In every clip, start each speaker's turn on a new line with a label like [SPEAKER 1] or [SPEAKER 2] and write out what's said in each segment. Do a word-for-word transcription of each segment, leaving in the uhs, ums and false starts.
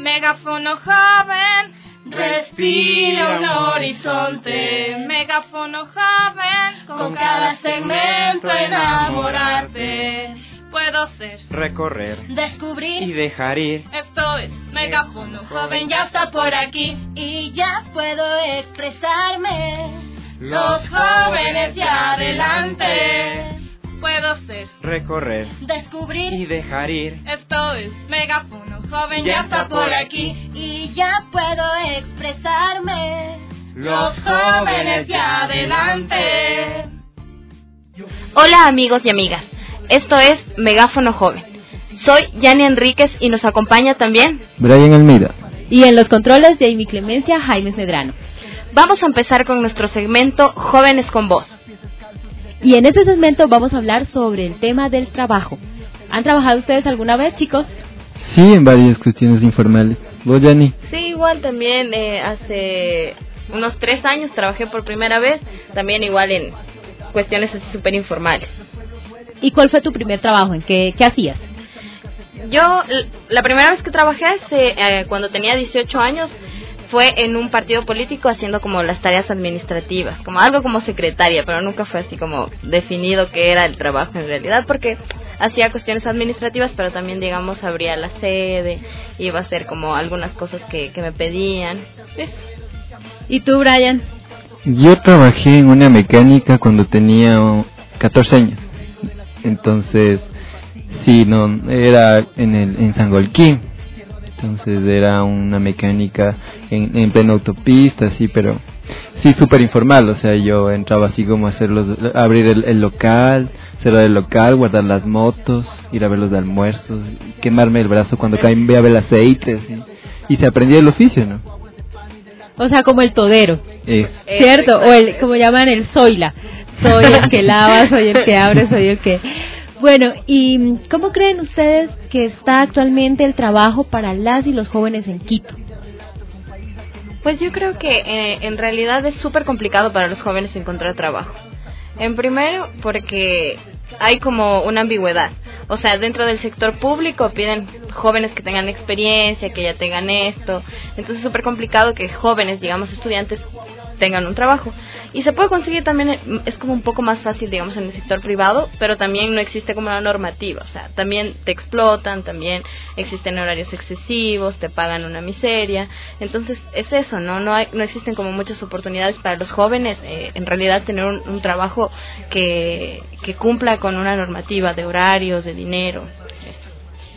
[SPEAKER 1] Megáfono joven, respira un horizonte. Megáfono joven, con cada segmento enamorarte. Puedo ser,
[SPEAKER 2] recorrer,
[SPEAKER 1] descubrir
[SPEAKER 2] y dejar ir.
[SPEAKER 1] Esto es Megáfono joven, ya está por aquí.
[SPEAKER 3] Y ya puedo expresarme.
[SPEAKER 1] Los jóvenes ya adelante. Puedo ser,
[SPEAKER 2] recorrer,
[SPEAKER 3] descubrir
[SPEAKER 2] y dejar ir.
[SPEAKER 1] Esto es Megáfono joven,
[SPEAKER 2] Ya
[SPEAKER 1] ya
[SPEAKER 2] está
[SPEAKER 1] está por
[SPEAKER 2] por
[SPEAKER 1] aquí.
[SPEAKER 3] y ya puedo expresarme.
[SPEAKER 1] Los jóvenes ya adelante.
[SPEAKER 4] Hola amigos y amigas, esto es Megáfono Joven. Soy Yani Enríquez y nos acompaña también
[SPEAKER 5] Brian Almeida.
[SPEAKER 6] Y en los controles de Amy Clemencia, Jaime Medrano.
[SPEAKER 4] Vamos a empezar con nuestro segmento Jóvenes con Voz.
[SPEAKER 6] Y en este segmento vamos a hablar sobre el tema del trabajo. ¿Han trabajado ustedes alguna vez, chicos?
[SPEAKER 5] Sí, en varias cuestiones informales. ¿Vos, Yani?
[SPEAKER 4] Sí, igual también eh, hace unos tres años trabajé por primera vez, también igual en cuestiones así súper informales.
[SPEAKER 6] ¿Y cuál fue tu primer trabajo? ¿En qué, qué hacías?
[SPEAKER 4] Yo, l- la primera vez que trabajé, hace, eh, cuando tenía dieciocho años, fue en un partido político haciendo como las tareas administrativas, como algo como secretaria, pero nunca fue así como definido qué era el trabajo en realidad, porque hacía cuestiones administrativas, pero también, digamos, abría la sede, iba a hacer como algunas cosas que, que me pedían. Eso.
[SPEAKER 6] ¿Y tú, Brian?
[SPEAKER 5] Yo trabajé en una mecánica cuando tenía oh, catorce años. Entonces, sí, no, era en el en Sangolquí. Entonces era una mecánica en, en plena autopista, sí, pero sí, súper informal. O sea, yo entraba así como a hacer los, abrir el, el local, cerrar el local, guardar las motos, ir a ver los almuerzos, quemarme el brazo cuando cambiaba el aceite, ¿sí? Y se aprendía el oficio, ¿no?
[SPEAKER 6] O sea, como el todero,
[SPEAKER 5] Es.
[SPEAKER 6] ¿cierto? O el, como llaman, el zoila. Soy el que lava, soy el que abre, soy el que... Bueno, ¿y cómo creen ustedes que está actualmente el trabajo para las y los jóvenes en Quito?
[SPEAKER 4] Pues yo creo que eh, en realidad es súper complicado para los jóvenes encontrar trabajo. En primero, porque hay como una ambigüedad. O sea, dentro del sector público piden jóvenes que tengan experiencia, que ya tengan esto. Entonces es súper complicado que jóvenes, digamos estudiantes, tengan un trabajo. Y se puede conseguir también, es como un poco más fácil, digamos, en el sector privado, pero también no existe como una normativa. O sea, también te explotan, también existen horarios excesivos, te pagan una miseria. Entonces es eso, ¿no? No hay, no existen como muchas oportunidades para los jóvenes, eh, en realidad tener un, un trabajo que, que cumpla con una normativa de horarios, de dinero, eso.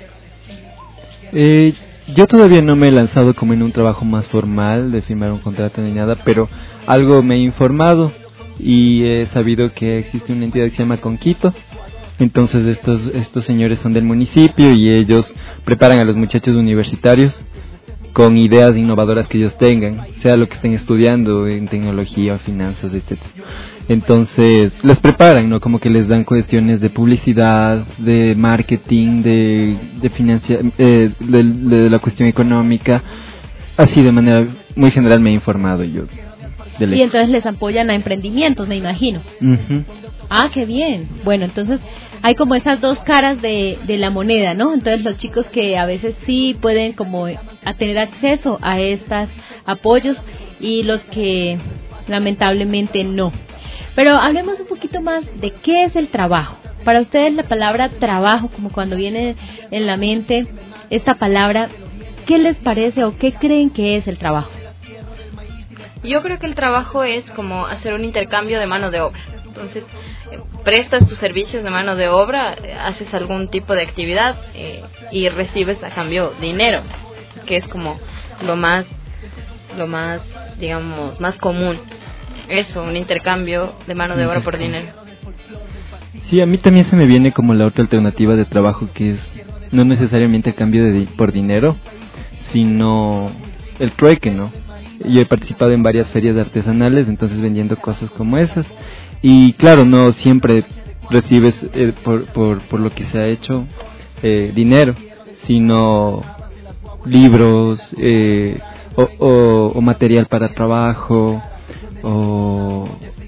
[SPEAKER 5] Eh, yo todavía no me he lanzado como en un trabajo más formal de firmar un contrato ni nada, pero algo me he informado y he sabido que existe una entidad que se llama Conquito. Entonces estos estos señores son del municipio y ellos preparan a los muchachos universitarios con ideas innovadoras que ellos tengan, sea lo que estén estudiando en tecnología o finanzas, etcétera. Entonces les preparan, ¿no? Como que les dan cuestiones de publicidad, de marketing, de de, financia, eh, de, de la cuestión económica, así de manera muy general me he informado yo.
[SPEAKER 6] Y entonces les apoyan a emprendimientos, me imagino.
[SPEAKER 5] Uh-huh.
[SPEAKER 6] Ah, qué bien. Bueno, entonces hay como esas dos caras de, de la moneda, ¿no? Entonces los chicos que a veces sí pueden como a tener acceso a estos apoyos y los que lamentablemente no. Pero hablemos un poquito más de qué es el trabajo. Para ustedes la palabra trabajo, como cuando viene en la mente esta palabra, ¿qué les parece o qué creen que es el trabajo?
[SPEAKER 4] Yo creo que el trabajo es como hacer un intercambio de mano de obra. Entonces, eh, prestas tus servicios de mano de obra, eh, haces algún tipo de actividad eh, y recibes a cambio dinero, que es como lo más, lo más, digamos, más común. Eso, un intercambio de mano de obra por dinero.
[SPEAKER 5] Sí, a mí también se me viene como la otra alternativa de trabajo, que es no necesariamente el cambio de di- por dinero, sino el trueque, ¿no? Yo he participado en varias ferias artesanales, entonces vendiendo cosas como esas. Y claro, no siempre recibes eh, por, por, por lo que se ha hecho eh, dinero, sino libros eh, o, o, o material para trabajo, o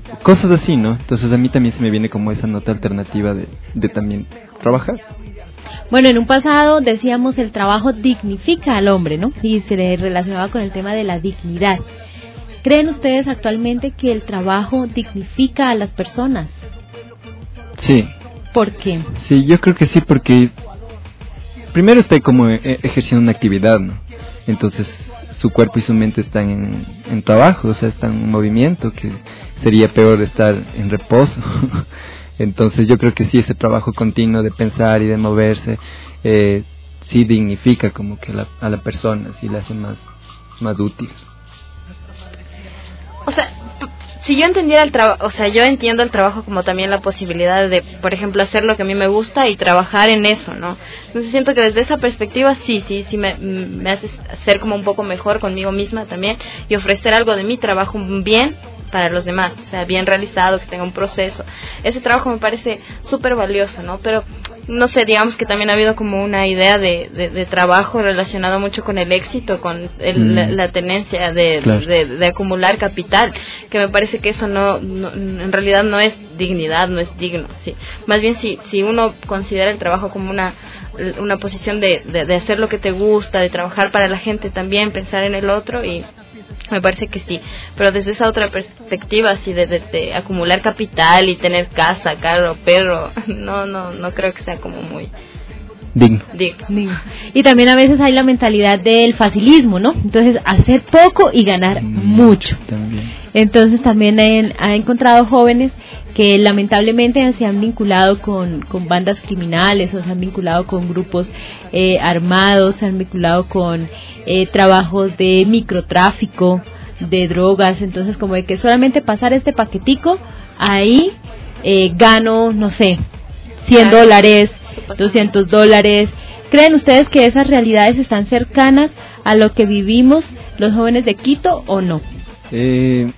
[SPEAKER 5] cosas así, ¿no? Entonces a mí también se me viene como esa nota alternativa de, de también trabajar.
[SPEAKER 6] Bueno, en un pasado decíamos el trabajo dignifica al hombre, ¿no? Y se le relacionaba con el tema de la dignidad. ¿Creen ustedes actualmente que el trabajo dignifica a las personas?
[SPEAKER 5] Sí.
[SPEAKER 6] ¿Por qué?
[SPEAKER 5] Sí, yo creo que sí, porque primero está como ejerciendo una actividad, ¿no? Entonces su cuerpo y su mente están en, en trabajo, o sea, están en movimiento, que sería peor estar en reposo. Entonces yo creo que sí, ese trabajo continuo de pensar y de moverse, eh, sí dignifica como que la, a la persona, sí la hace más, más útil.
[SPEAKER 4] O sea, si yo entendiera el trabajo, o sea, yo entiendo el trabajo como también la posibilidad de, por ejemplo, hacer lo que a mí me gusta y trabajar en eso, ¿no? Entonces siento que desde esa perspectiva sí, sí, sí me, me hace ser como un poco mejor conmigo misma también y ofrecer algo de mi trabajo bien para los demás, o sea, bien realizado, que tenga un proceso. Ese trabajo me parece súper valioso, ¿no? Pero, no sé, digamos que también ha habido como una idea de, de, de trabajo relacionado mucho con el éxito, con el, mm. la, la tenencia de, claro. de, de, de acumular capital, que me parece que eso no, no, en realidad no es dignidad, no es digno, sí. Más bien si, si uno considera el trabajo como una, una posición de, de, de hacer lo que te gusta, de trabajar para la gente también, pensar en el otro, y me parece que sí, pero desde esa otra perspectiva, así de, de, de acumular capital y tener casa, carro, perro, no, no, no creo que sea como muy
[SPEAKER 5] digno.
[SPEAKER 4] digno.
[SPEAKER 6] digno. Y también a veces hay la mentalidad del facilismo, ¿no? Entonces, hacer poco y ganar mm, mucho.
[SPEAKER 5] También.
[SPEAKER 6] Entonces, también he, he encontrado jóvenes que lamentablemente se han vinculado con, con bandas criminales o se han vinculado con grupos eh, armados, se han vinculado con eh, trabajos de microtráfico, de drogas. Entonces, como de que solamente pasar este paquetico, ahí eh, gano, no sé, cien dólares, doscientos dólares. ¿Creen ustedes que esas realidades están cercanas a lo que vivimos los jóvenes de Quito o no?
[SPEAKER 5] Eh...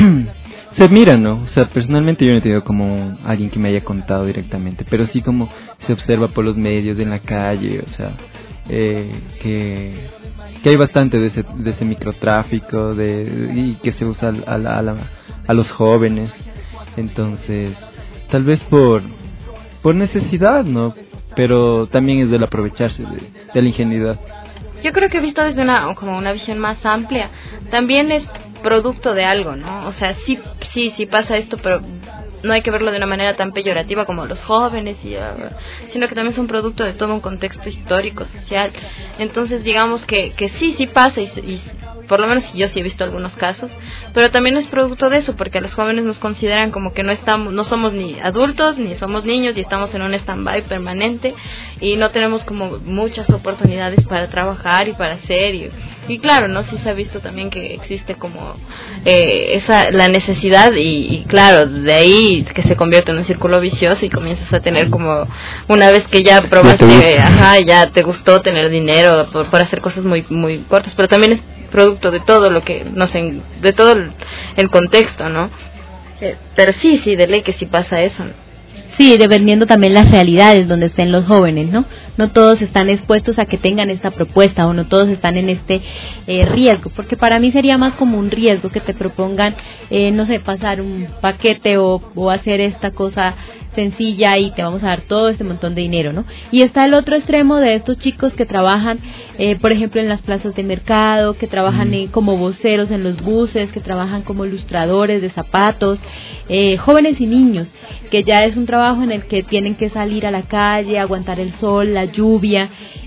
[SPEAKER 5] Se mira, ¿no? O sea, personalmente yo no he tenido como alguien que me haya contado directamente, pero sí como se observa por los medios, en la calle, o sea, eh, que, que hay bastante de ese, de ese microtráfico de, y que se usa a, la, a, la, a los jóvenes. Entonces, tal vez por, por necesidad, ¿no? Pero también es del aprovecharse de, de la ingenuidad.
[SPEAKER 4] Yo creo que visto desde una, como una visión más amplia, también es producto de algo, ¿no? O sea, sí, sí, sí pasa esto, pero no hay que verlo de una manera tan peyorativa como los jóvenes, y, uh, sino que también son producto de todo un contexto histórico, social. Entonces, digamos que, que sí, sí pasa, y, y por lo menos yo sí he visto algunos casos, pero también es producto de eso, porque a los jóvenes nos consideran como que no estamos, no somos ni adultos, ni somos niños, y estamos en un stand-by permanente, y no tenemos como muchas oportunidades para trabajar y para hacer, y, y claro, ¿no? Sí se ha visto también que existe como eh, esa, la necesidad, y, y claro, de ahí que se convierte en un círculo vicioso y comienzas a tener como, una vez que ya probaste, ajá, ya te gustó tener dinero por, por hacer cosas muy, muy cortas, pero también es producto de todo lo que, no sé, de todo el, el contexto, ¿no? Eh, pero sí, sí, de ley que sí pasa eso, ¿no?
[SPEAKER 6] Sí, dependiendo también las realidades donde estén los jóvenes, ¿no? No todos están expuestos a que tengan esta propuesta, o no todos están en este eh, riesgo, porque para mí sería más como un riesgo que te propongan, eh, no sé, pasar un paquete o, o hacer esta cosa sencilla y te vamos a dar todo este montón de dinero, ¿no? Y está el otro extremo de estos chicos que trabajan, eh, por ejemplo, en las plazas de mercado, que trabajan mm. eh, como voceros en los buses, que trabajan como ilustradores de zapatos, eh, jóvenes y niños, que ya es un trabajo en el que tienen que salir a la calle, aguantar el sol, la lluvia,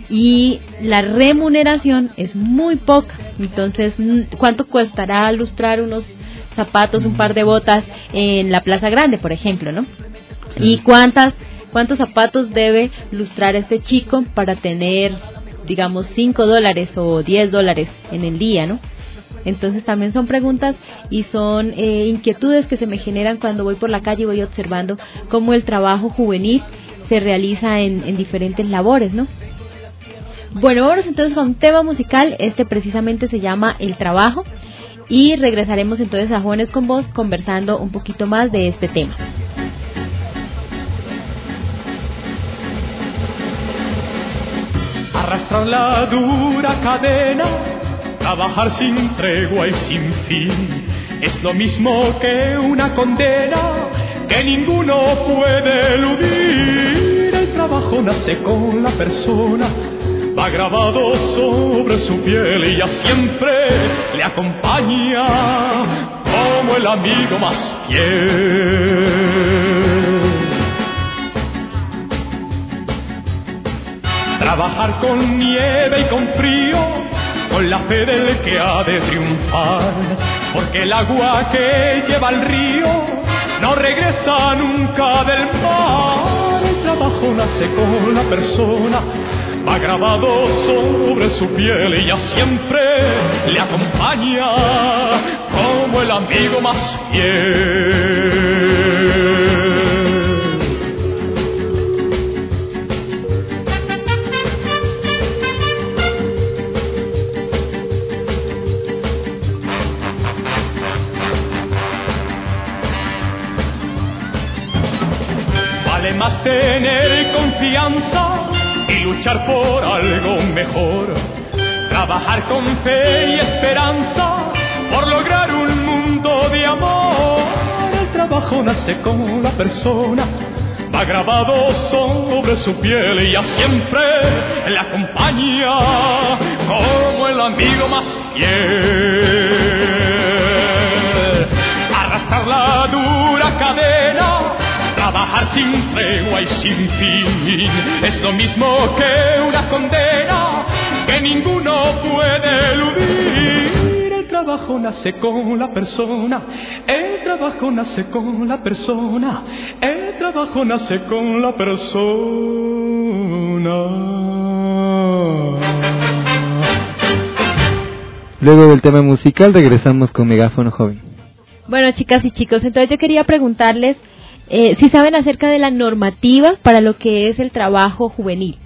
[SPEAKER 6] y la remuneración es muy poca. Entonces, ¿cuánto costará ilustrar unos zapatos, un par de botas en la Plaza Grande, por ejemplo, ¿no? ¿Y cuántas cuántos zapatos debe lustrar este chico para tener, digamos, cinco dólares o diez dólares en el día, ¿no? Entonces también son preguntas y son eh, inquietudes que se me generan cuando voy por la calle y voy observando cómo el trabajo juvenil se realiza en, en diferentes labores, ¿no? Bueno, vamos entonces con un tema musical. Este precisamente se llama El Trabajo, y regresaremos entonces a Jóvenes con Voz conversando un poquito más de este tema.
[SPEAKER 7] Arrastrar la dura cadena, trabajar sin tregua y sin fin, es lo mismo que una condena que ninguno puede eludir. El trabajo nace con la persona, va grabado sobre su piel y ya siempre le acompaña como el amigo más fiel. Trabajar con nieve y con frío, con la fe del que ha de triunfar, porque el agua que lleva el río no regresa nunca del mar. El trabajo nace con la persona, va grabado sobre su piel y ya siempre le acompaña como el amigo más fiel. Vale más tener confianza y luchar por algo mejor, trabajar con fe y esperanza por lograr un mundo de amor. El trabajo nace con la persona, va grabado sobre su piel y ya siempre le acompaña como el amigo más fiel. Arrastrar la dura cadena, trabajar sin tregua y sin fin, es lo mismo que una condena que ninguno puede eludir. El trabajo nace con la persona, el trabajo nace con la persona, el trabajo nace con la persona.
[SPEAKER 5] Luego del tema musical regresamos con Megáfono Joven.
[SPEAKER 6] Bueno, chicas y chicos, entonces yo quería preguntarles Eh, si saben acerca de la normativa para lo que es el trabajo juvenil.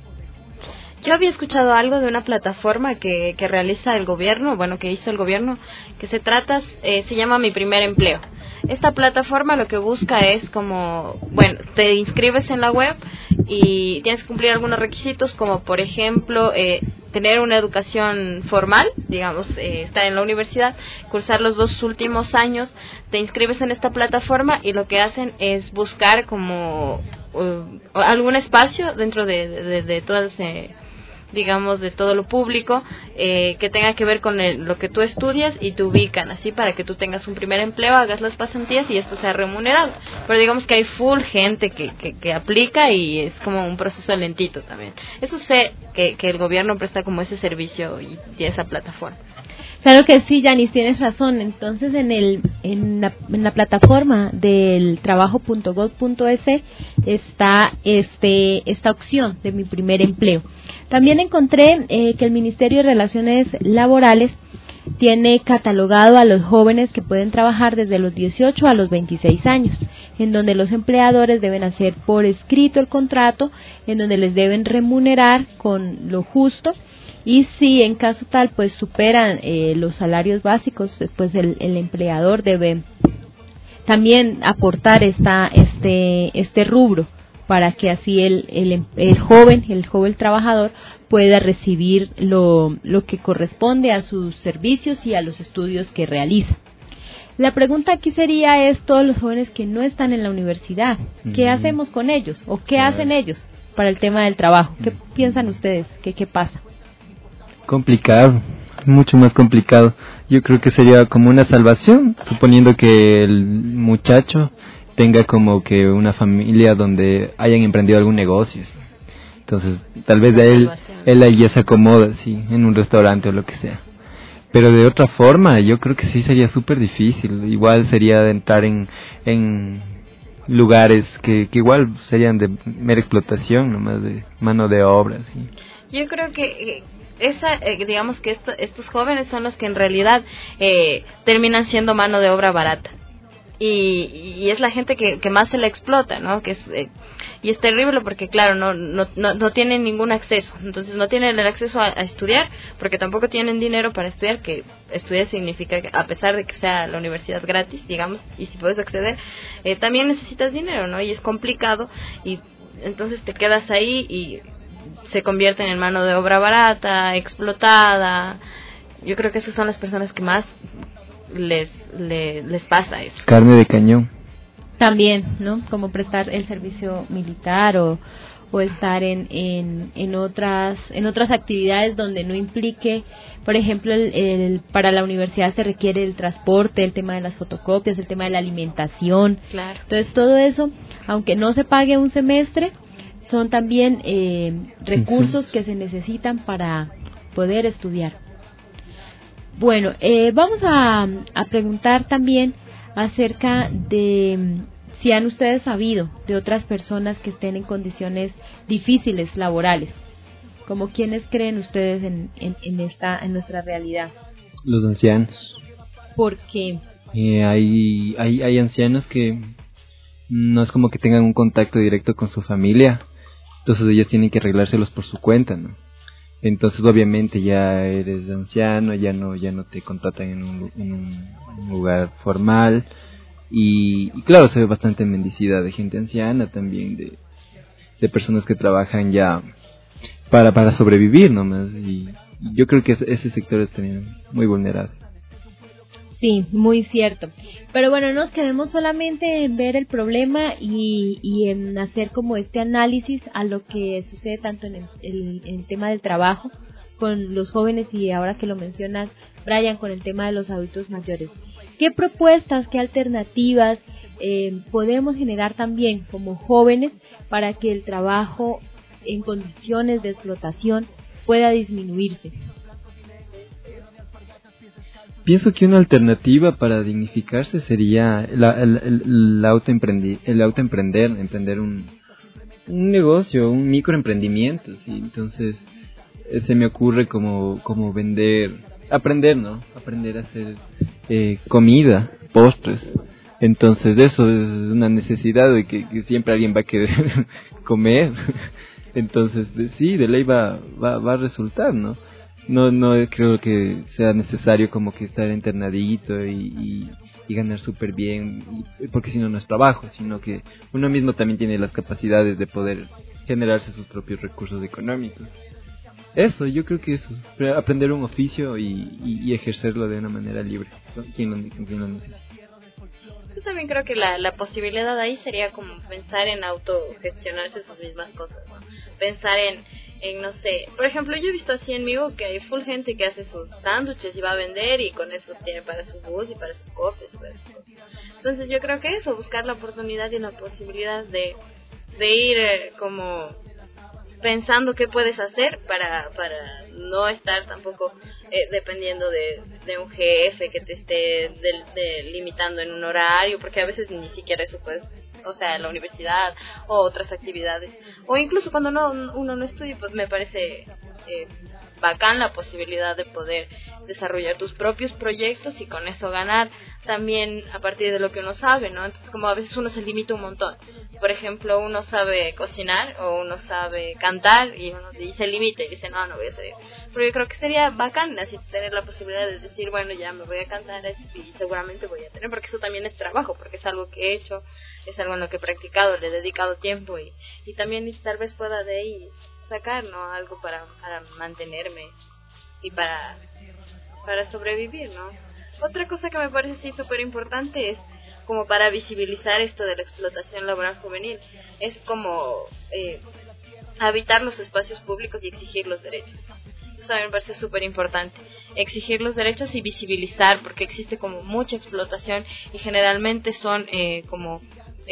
[SPEAKER 4] Yo había escuchado algo de una plataforma que, que realiza el gobierno, bueno, que hizo el gobierno, que se trata, eh, se llama Mi Primer Empleo. Esta plataforma lo que busca es como, bueno, te inscribes en la web y tienes que cumplir algunos requisitos, como por ejemplo, eh, tener una educación formal, digamos, eh, estar en la universidad, cursar los dos últimos años, te inscribes en esta plataforma y lo que hacen es buscar como uh, algún espacio dentro de, de, de todas, eh, digamos, de todo lo público, eh, que tenga que ver con el, lo que tú estudias y te ubican así para que tú tengas un primer empleo, hagas las pasantías y esto sea remunerado. Pero digamos que hay full gente que, que, que aplica y es como un proceso lentito también. Eso sé que, que el gobierno presta como ese servicio y, y esa plataforma.
[SPEAKER 6] Claro que sí, Yanis, tienes razón. Entonces, en el en la, en la plataforma del trabajo punto gov punto es está este esta opción de Mi Primer Empleo. También encontré eh, que el Ministerio de Relaciones Laborales tiene catalogado a los jóvenes que pueden trabajar desde los dieciocho a los veintiséis años, en donde los empleadores deben hacer por escrito el contrato, en donde les deben remunerar con lo justo. Y si en caso tal pues superan eh, los salarios básicos, pues el, el empleador debe también aportar esta este este rubro para que así el el, el joven el joven trabajador pueda recibir lo lo que corresponde a sus servicios y a los estudios que realiza. La pregunta aquí sería es, todos los jóvenes que no están en la universidad, ¿qué mm. hacemos con ellos? ¿O qué claro. hacen ellos para el tema del trabajo? ¿Qué mm. piensan ustedes? ¿Qué qué pasa?
[SPEAKER 5] Complicado, mucho más complicado. Yo creo que sería como una salvación, suponiendo que el muchacho tenga como que una familia donde hayan emprendido algún negocio. Entonces, tal vez de él, él ahí ya se acomoda, sí, en un restaurante o lo que sea. Pero de otra forma, yo creo que sí sería súper difícil. Igual sería de entrar en, en lugares que, que igual serían de mera explotación, nomás de mano de obra, sí.
[SPEAKER 4] Yo creo que esa, eh, digamos que esto, estos jóvenes son los que en realidad eh, terminan siendo mano de obra barata. Y, y es la gente que, que más se la explota, ¿no? Que es, eh, y es terrible porque, claro, no, no, no, no tienen ningún acceso. Entonces no tienen el acceso a, a estudiar, porque tampoco tienen dinero para estudiar, que estudiar significa que, a pesar de que sea la universidad gratis, digamos, y si puedes acceder, eh, también necesitas dinero, ¿no? Y es complicado, y entonces te quedas ahí y se convierten en mano de obra barata, explotada. Yo creo que esas son las personas que más les, les, les pasa eso.
[SPEAKER 5] Carne de cañón.
[SPEAKER 6] También, ¿no? Como prestar el servicio militar o, o estar en, en, en otras en otras actividades donde no implique, por ejemplo, el, el, para la universidad se requiere el transporte, el tema de las fotocopias, el tema de la alimentación.
[SPEAKER 4] Claro.
[SPEAKER 6] Entonces, todo eso, aunque no se pague un semestre, son también eh, recursos sí, sí. que se necesitan para poder estudiar. Bueno, eh, vamos a, a preguntar también acerca de si han ustedes sabido de otras personas que estén en condiciones difíciles laborales, como quienes creen ustedes en, en, en esta en nuestra realidad.
[SPEAKER 5] Los ancianos.
[SPEAKER 6] ¿Por qué?
[SPEAKER 5] Eh, hay, hay, hay ancianos que no es como que tengan un contacto directo con su familia, entonces ellos tienen que arreglárselos por su cuenta, ¿no? Entonces obviamente ya eres anciano, ya no ya no te contratan en un, en un lugar formal y, y claro, se ve bastante mendicidad de gente anciana también, de, de personas que trabajan ya para para sobrevivir nomás, y yo creo que ese sector es también muy vulnerable.
[SPEAKER 6] Sí, muy cierto. Pero bueno, no nos quedemos solamente en ver el problema y, y en hacer como este análisis a lo que sucede tanto en el, el, en el tema del trabajo con los jóvenes y ahora que lo mencionas, Brian, con el tema de los adultos mayores. ¿Qué propuestas, qué alternativas eh, podemos generar también como jóvenes para que el trabajo en condiciones de explotación pueda disminuirse?
[SPEAKER 5] Pienso que una alternativa para dignificarse sería la, el, el, el, autoemprendi, el autoemprender, emprender un, un negocio, un microemprendimiento, ¿sí? Entonces eh, se me ocurre como, como vender, aprender, ¿no? Aprender a hacer eh, comida, postres. Entonces eso es una necesidad de que, que siempre alguien va a querer comer. Entonces de, sí, de ley va, va, va a resultar, ¿no? No no creo que sea necesario como que estar internadito y, y, y ganar súper bien, y, porque si no, no es trabajo, sino que uno mismo también tiene las capacidades de poder generarse sus propios recursos económicos. Eso, yo creo que eso, aprender un oficio y, y, y ejercerlo de una manera libre, quien lo, quien lo necesite.
[SPEAKER 4] Yo también creo que la, la posibilidad ahí sería como pensar en autogestionarse sus mismas cosas, ¿no? Pensar en, en, no sé, por ejemplo, yo he visto así en Vigo que hay full gente que hace sus sándwiches y va a vender y con eso tiene para su bus y para sus copias. Para sus cosas. Entonces yo creo que eso, buscar la oportunidad y la posibilidad de, de ir eh, como pensando qué puedes hacer para para no estar tampoco eh, dependiendo de, de un jefe que te esté de, de, limitando en un horario, porque a veces ni siquiera eso puede, o sea, la universidad o otras actividades, o incluso cuando no uno no estudia, pues me parece eh, bacán la posibilidad de poder desarrollar tus propios proyectos y con eso ganar también a partir de lo que uno sabe, ¿no? Entonces, como a veces uno se limita un montón. Por ejemplo, uno sabe cocinar o uno sabe cantar y uno y se limita y dice, no, no voy a hacer. Pero yo creo que sería bacán así tener la posibilidad de decir, bueno, ya me voy a cantar y seguramente voy a tener, porque eso también es trabajo, porque es algo que he hecho, es algo en lo que he practicado, le he dedicado tiempo y, y también tal vez pueda de ahí sacar, ¿no? Algo para, para mantenerme y para, para sobrevivir, ¿no? Otra cosa que me parece sí súper importante es como para visibilizar esto de la explotación laboral juvenil, es como eh, habitar los espacios públicos y exigir los derechos. Eso también me parece súper importante, exigir los derechos y visibilizar, porque existe como mucha explotación y generalmente son eh, como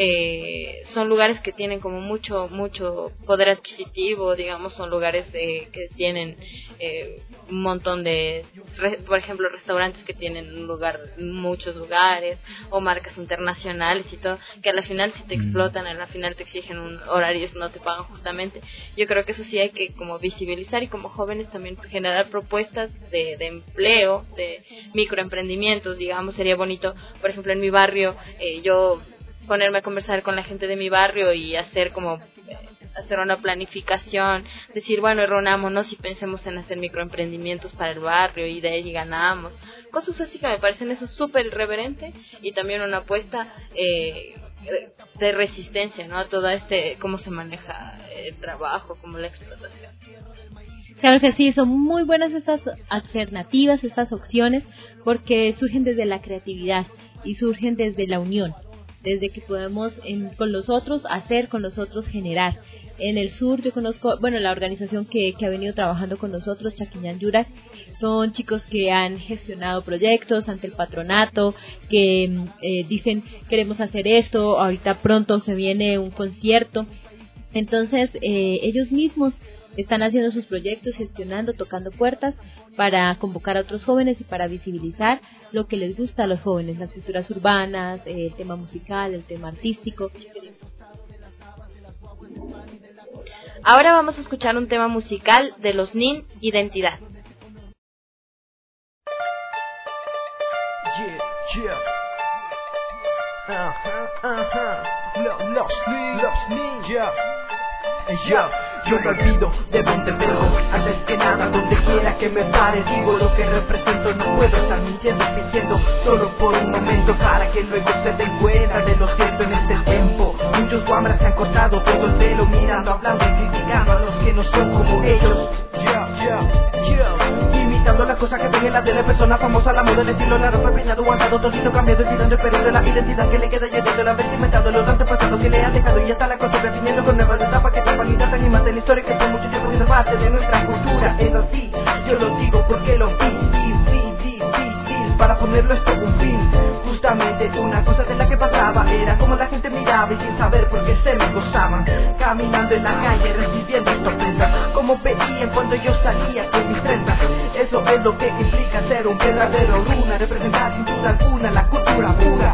[SPEAKER 4] eh, son lugares que tienen como mucho mucho poder adquisitivo, digamos, son lugares eh, que tienen eh, un montón de, re, por ejemplo, restaurantes que tienen un lugar, muchos lugares, o marcas internacionales y todo, que a la final si te explotan, a la final te exigen un horarios, no te pagan justamente. Yo creo que eso sí hay que como visibilizar y como jóvenes también generar propuestas de, de empleo, de microemprendimientos, digamos, sería bonito, por ejemplo, en mi barrio, eh, yo ponerme a conversar con la gente de mi barrio y hacer como hacer una planificación, decir, bueno, reunámonos y pensemos en hacer microemprendimientos para el barrio y de ahí ganamos. Cosas así que me parecen eso súper irreverente y también una apuesta eh, de resistencia, ¿no? A todo este, cómo se maneja el trabajo, como la explotación.
[SPEAKER 6] Claro que sí, son muy buenas estas alternativas, estas opciones, porque surgen desde la creatividad y surgen desde la unión, desde que podemos en, con los otros hacer, con los otros generar. En el sur yo conozco, bueno, la organización que, que ha venido trabajando con nosotros, Chaquiñán Yurak, son chicos que han gestionado proyectos ante el patronato, que eh, dicen queremos hacer esto, ahorita pronto se viene un concierto. Entonces eh, ellos mismos están haciendo sus proyectos, gestionando, tocando puertas para convocar a otros jóvenes y para visibilizar lo que les gusta a los jóvenes, las culturas urbanas, eh, el tema musical, el tema artístico.
[SPEAKER 4] Ahora vamos a escuchar un tema musical de los N I N, Identidad.
[SPEAKER 8] Yeah, yeah. Uh-huh, uh-huh. Los, los N I N, los N I N, yeah. Yeah. Yo me olvido de dónde vengo, antes que nada, donde quiera que me pare, digo lo que represento, no puedo estar mintiendo, diciendo solo por un momento, para que luego se den cuenta de lo cierto en este tiempo. Muchos guambras se han cortado todo el pelo, mirando, hablando y criticando a los que no son como ellos. Yeah, yeah, yeah. Imitando las cosas que ven en la tele, personas famosas, la moda, el estilo, la ropa, el peinado, guardado, todito cambiado, olvidando el periodo de la identidad que le queda, llenando la vestimenta de los antepasados que le han dejado, y hasta la costumbre viniendo con nuevas etapas que tapan y tratan y matan la historia que por mucho tiempo sido parte de nuestra cultura. Es así, yo lo digo porque lo vi, vi, difícil para ponerlo esto un fin. Justamente una cosa de la que pasaba era como la gente miraba y sin saber por qué se me gozaban, caminando en la calle recibiendo esta ofensa, como veían cuando yo salía con mis trenzas. Eso es lo que implica ser un verdadero luna, representar sin duda alguna la cultura pura.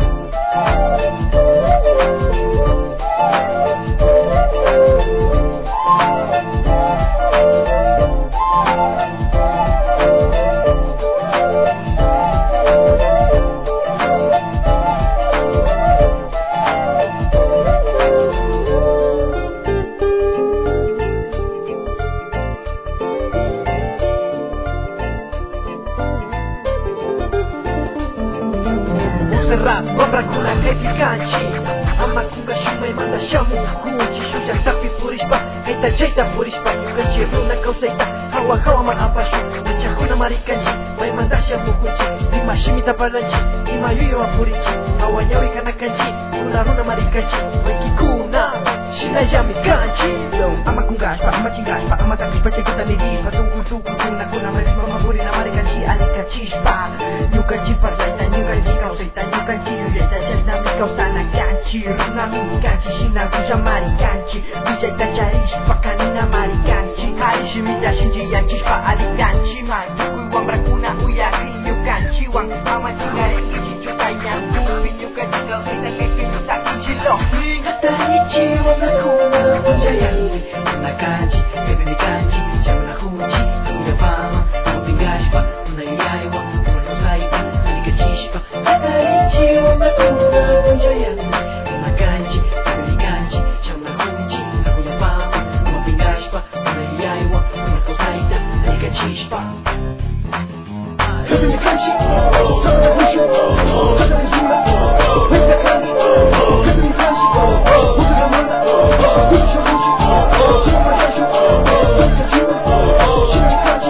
[SPEAKER 8] Rap, obra kuna edikanci Amma kunga shumai manda shamu kunci Shuja tapi purispa, haita jaita purispa Yukanci runa kau saita, hawa hawa man apashu Nacha kuna marikanci, mai manda shamu kunci Ima shimita palanci, ima yuyo wa purinci Hawa nyawi kana kanci, kuna runa marikanci Maiki kuna, shina jami kanci Amma kunga aspa, amma chinga aspa Amma tapi pace kita nidi, patungu tuku kuna kuna Marima mapurina marikanci, alikanci spa Yukanci parzaita, yukanci kau saita Yukanci yuyeta, jasnami kau tanah kanci Runami kanci, shina ruja marikanci Vijaita charish, pakanina marikanci Harishi mida shinji yanci, pa alikanci Manduku wambra kuna uyari yukanci Wang mama chingarengi chichuta yangu Pinyuka jika usaita kekinuta ichilo Hatarichi wambra kuna unjayangu Una kanci, kebimi kanci Shamuna hunci, tuya fama Mopingashpa, una yuyaiwa Una saipa, alikachishpa Hatarichi wambra kuna unjayangu Una kanci, kebimi kanci Shamuna hunci, tuya fama Mopingashpa, una yuyaiwa Una saita, alikachishpa Kebimi kanci, kebimi hunci Kebimi zura, kebimi kanci Kebimi kanci, kebimi manda Kebimi shahunci, kebimi majashu Kebimi kachima, kebimi kanci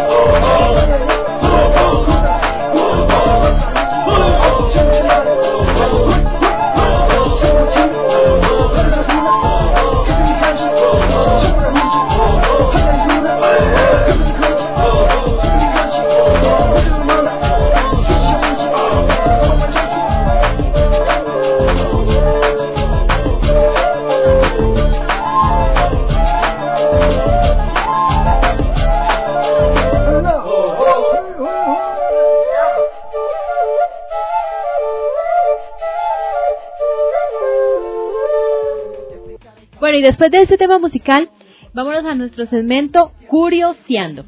[SPEAKER 6] Bueno, y después de este tema musical, vámonos a nuestro segmento Curioseando.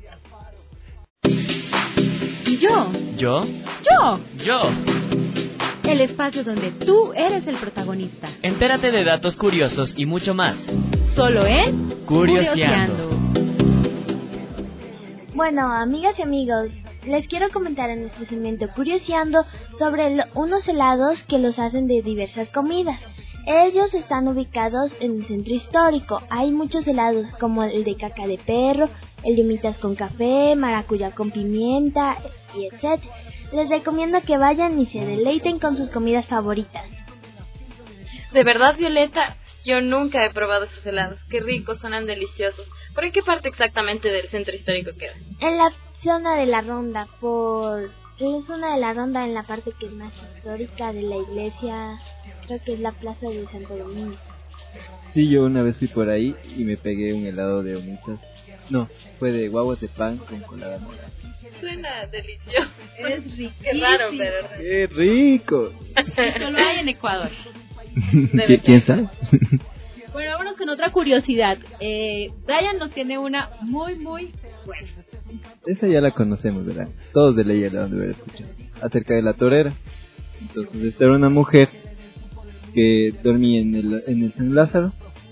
[SPEAKER 6] Y yo,
[SPEAKER 2] ¿Yo?
[SPEAKER 6] yo,
[SPEAKER 2] Yo.
[SPEAKER 6] el espacio donde tú eres el protagonista.
[SPEAKER 2] Entérate de datos curiosos y mucho más.
[SPEAKER 6] Solo en
[SPEAKER 2] Curioseando.
[SPEAKER 9] Bueno, amigas y amigos, les quiero comentar en nuestro segmento Curioseando sobre el- unos helados que los hacen de diversas comidas. Ellos están ubicados en el centro histórico. Hay muchos helados como el de caca de perro, el de humitas con café, maracuyá con pimienta y etcétera. Les recomiendo que vayan y se deleiten con sus comidas favoritas.
[SPEAKER 4] De verdad, Violeta, yo nunca he probado esos helados. Qué ricos, suenan deliciosos. ¿Por en qué parte exactamente del centro histórico queda?
[SPEAKER 9] En la zona de la Ronda, por... En la zona de la Ronda, en la parte que es más histórica de la iglesia, creo que es la plaza de Santo Domingo.
[SPEAKER 5] Sí, yo una vez fui por ahí y me pegué un helado de humitas. No, fue de guaguas de pan con colada morada.
[SPEAKER 4] Suena delicioso.
[SPEAKER 6] Es riquísimo.
[SPEAKER 4] Qué raro, pero...
[SPEAKER 5] ¡Qué rico!
[SPEAKER 6] Solo hay en Ecuador.
[SPEAKER 5] ¿Qui- ¿Quién sabe?
[SPEAKER 6] Bueno, vámonos con otra curiosidad. Eh, Brian nos tiene una muy, muy buena.
[SPEAKER 5] Esa ya la conocemos, ¿verdad? Todos de ley ya la han de haber escuchado. Acerca de la torera. Entonces, esta era una mujer que dormía en el, en el San Lázaro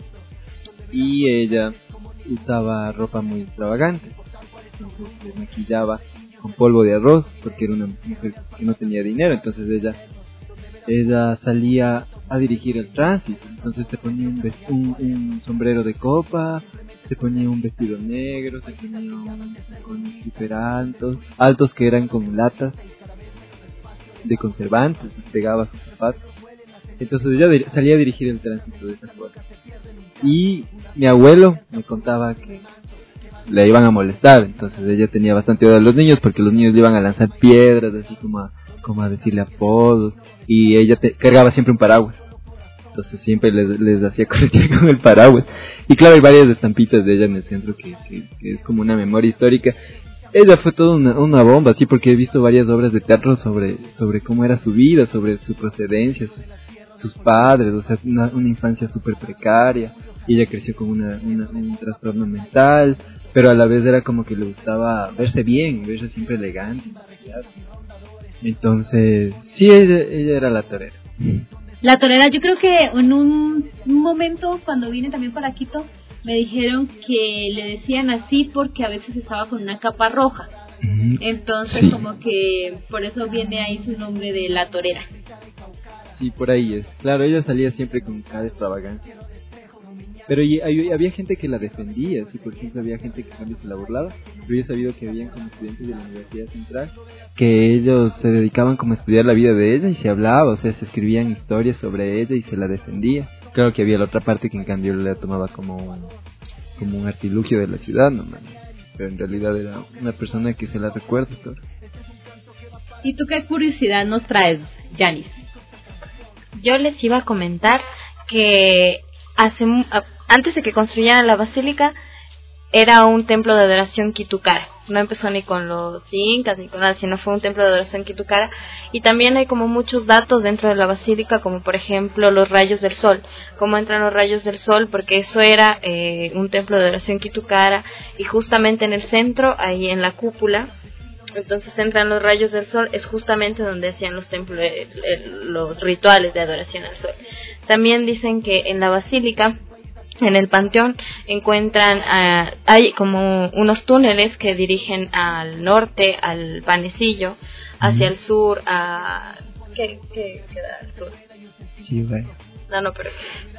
[SPEAKER 5] y ella usaba ropa muy extravagante. Entonces se maquillaba con polvo de arroz porque era una mujer que no tenía dinero. Entonces ella ella salía a dirigir el tránsito. Entonces se ponía un, vest- un, un sombrero de copa, se ponía un vestido negro, se ponía un con super altos, altos que eran con latas de conservantes, pegaba sus zapatos. Entonces ella dir- salía a dirigir el tránsito de esa forma. Y mi abuelo me contaba que le iban a molestar, entonces ella tenía bastante odio a los niños porque los niños le iban a lanzar piedras, así como a, como a decirle apodos, y ella te, cargaba siempre un paraguas. Entonces siempre les, les hacía corretear con el paraguas. Y claro, hay varias estampitas de ella en el centro que, que, que es como una memoria histórica. Ella fue toda una, una bomba, sí, porque he visto varias obras de teatro sobre, sobre cómo era su vida, sobre su procedencia, su, sus padres, o sea, una, una infancia súper precaria. Y ella creció con una, una, un trastorno mental, pero a la vez era como que le gustaba verse bien, verse siempre elegante. Entonces, sí, ella, ella era la torera.
[SPEAKER 6] La torera, yo creo que en un, un momento cuando vine también para Quito me dijeron que le decían así porque a veces estaba con una capa roja. Entonces
[SPEAKER 5] Sí.
[SPEAKER 6] como que por eso viene ahí su nombre de la torera.
[SPEAKER 5] Sí, por ahí es. Claro, ella salía siempre con cada extravagancia. Pero y, hay- había gente que la defendía, sí, por ejemplo, había gente que en cambio se la burlaba. Pero yo he sabido que habían como estudiantes de la Universidad Central que ellos se dedicaban como a estudiar la vida de ella y se hablaba, o sea, se escribían historias sobre ella y se la defendía. Claro que había la otra parte que en cambio la tomaba como un, como un artilugio de la ciudad, no man. Pero en realidad era una persona que se la recuerda todo.
[SPEAKER 6] ¿Y tú qué curiosidad nos traes, Yanis?
[SPEAKER 4] Yo les iba a comentar que hace mu- a- antes de que construyeran la basílica era un templo de adoración Quitukara. No empezó ni con los incas ni con nada, sino fue un templo de adoración Quitukara. Y también hay como muchos datos dentro de la basílica, como por ejemplo los rayos del sol. Cómo entran los rayos del sol, porque eso era eh, un templo de adoración Quitukara. Y justamente en el centro, ahí en la cúpula, entonces entran los rayos del sol, es justamente donde hacían los templos, eh, eh, los rituales de adoración al sol. También dicen que en la basílica, en el panteón, encuentran, uh, hay como unos túneles que dirigen al norte, al panecillo, hacia el sur, a... ¿Qué, qué queda al sur?
[SPEAKER 5] Sí, bueno.
[SPEAKER 4] No, no, pero...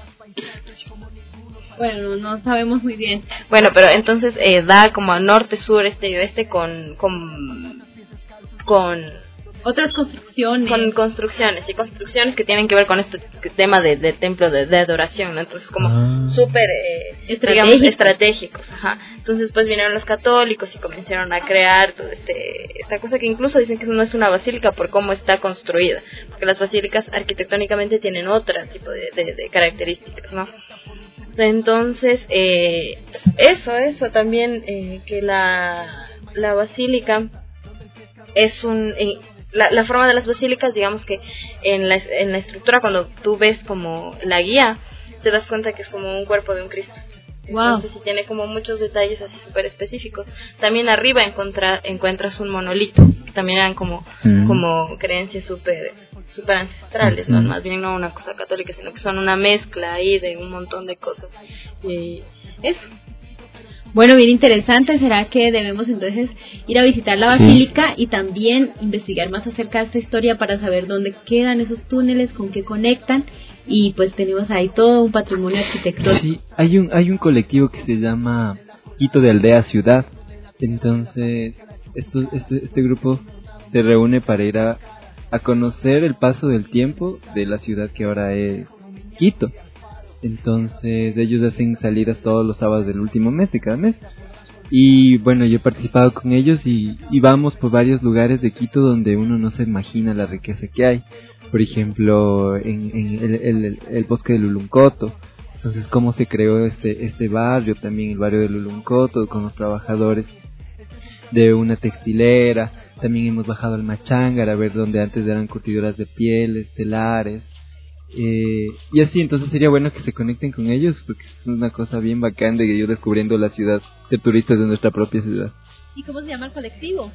[SPEAKER 6] Bueno, no sabemos muy bien.
[SPEAKER 4] Bueno, pero entonces eh, da como a norte, sur, este y oeste con... con, con
[SPEAKER 6] Otras construcciones.
[SPEAKER 4] con construcciones y construcciones que tienen que ver con este tema de, de templo de, de adoración, ¿no? Entonces como
[SPEAKER 5] Ah.
[SPEAKER 4] súper eh,
[SPEAKER 6] Estratégicos.
[SPEAKER 4] digamos estratégicos, ajá. Entonces pues vinieron los católicos y comenzaron a crear todo este esta cosa que incluso dicen que eso no es una basílica por cómo está construida, porque las basílicas arquitectónicamente tienen otro tipo de, de, de características, ¿no? Entonces eh, eso eso también eh, que la la basílica es un eh, La, la forma de las basílicas, digamos que en la, en la estructura, cuando tú ves como la guía, te das cuenta que es como un cuerpo de un Cristo.
[SPEAKER 6] Wow.
[SPEAKER 4] Entonces, sí tiene como muchos detalles así súper específicos. También arriba encontra, encuentras un monolito, que también eran como,
[SPEAKER 5] Mm.
[SPEAKER 4] como creencias súper super ancestrales, ¿no?
[SPEAKER 5] Mm.
[SPEAKER 4] Más bien no una cosa católica, sino que son una mezcla ahí de un montón de cosas. Y eso.
[SPEAKER 6] Bueno, bien interesante. ¿Será que debemos entonces ir a visitar la basílica sí. y también investigar más acerca de esta historia para saber dónde quedan esos túneles, con qué conectan? Y pues tenemos ahí todo un patrimonio arquitectónico.
[SPEAKER 5] Sí, hay un hay un colectivo que se llama Quito de Aldea Ciudad. Entonces, esto, este, este grupo se reúne para ir a, a conocer el paso del tiempo de la ciudad que ahora es Quito. Entonces ellos hacen salidas todos los sábados del último mes de cada mes. Y bueno, yo he participado con ellos y, y vamos por varios lugares de Quito donde uno no se imagina la riqueza que hay. Por ejemplo, en, en el, el, el bosque de Luluncoto. Entonces, cómo se creó este, este barrio, también el barrio de Luluncoto, con los trabajadores de una textilera. También hemos bajado al Machangar a ver donde antes eran curtidoras de pieles, telares. Eh, y así, entonces sería bueno que se conecten con ellos porque es una cosa bien bacán de ir descubriendo la ciudad, ser turistas de nuestra propia ciudad.
[SPEAKER 6] ¿Y cómo se llama el colectivo?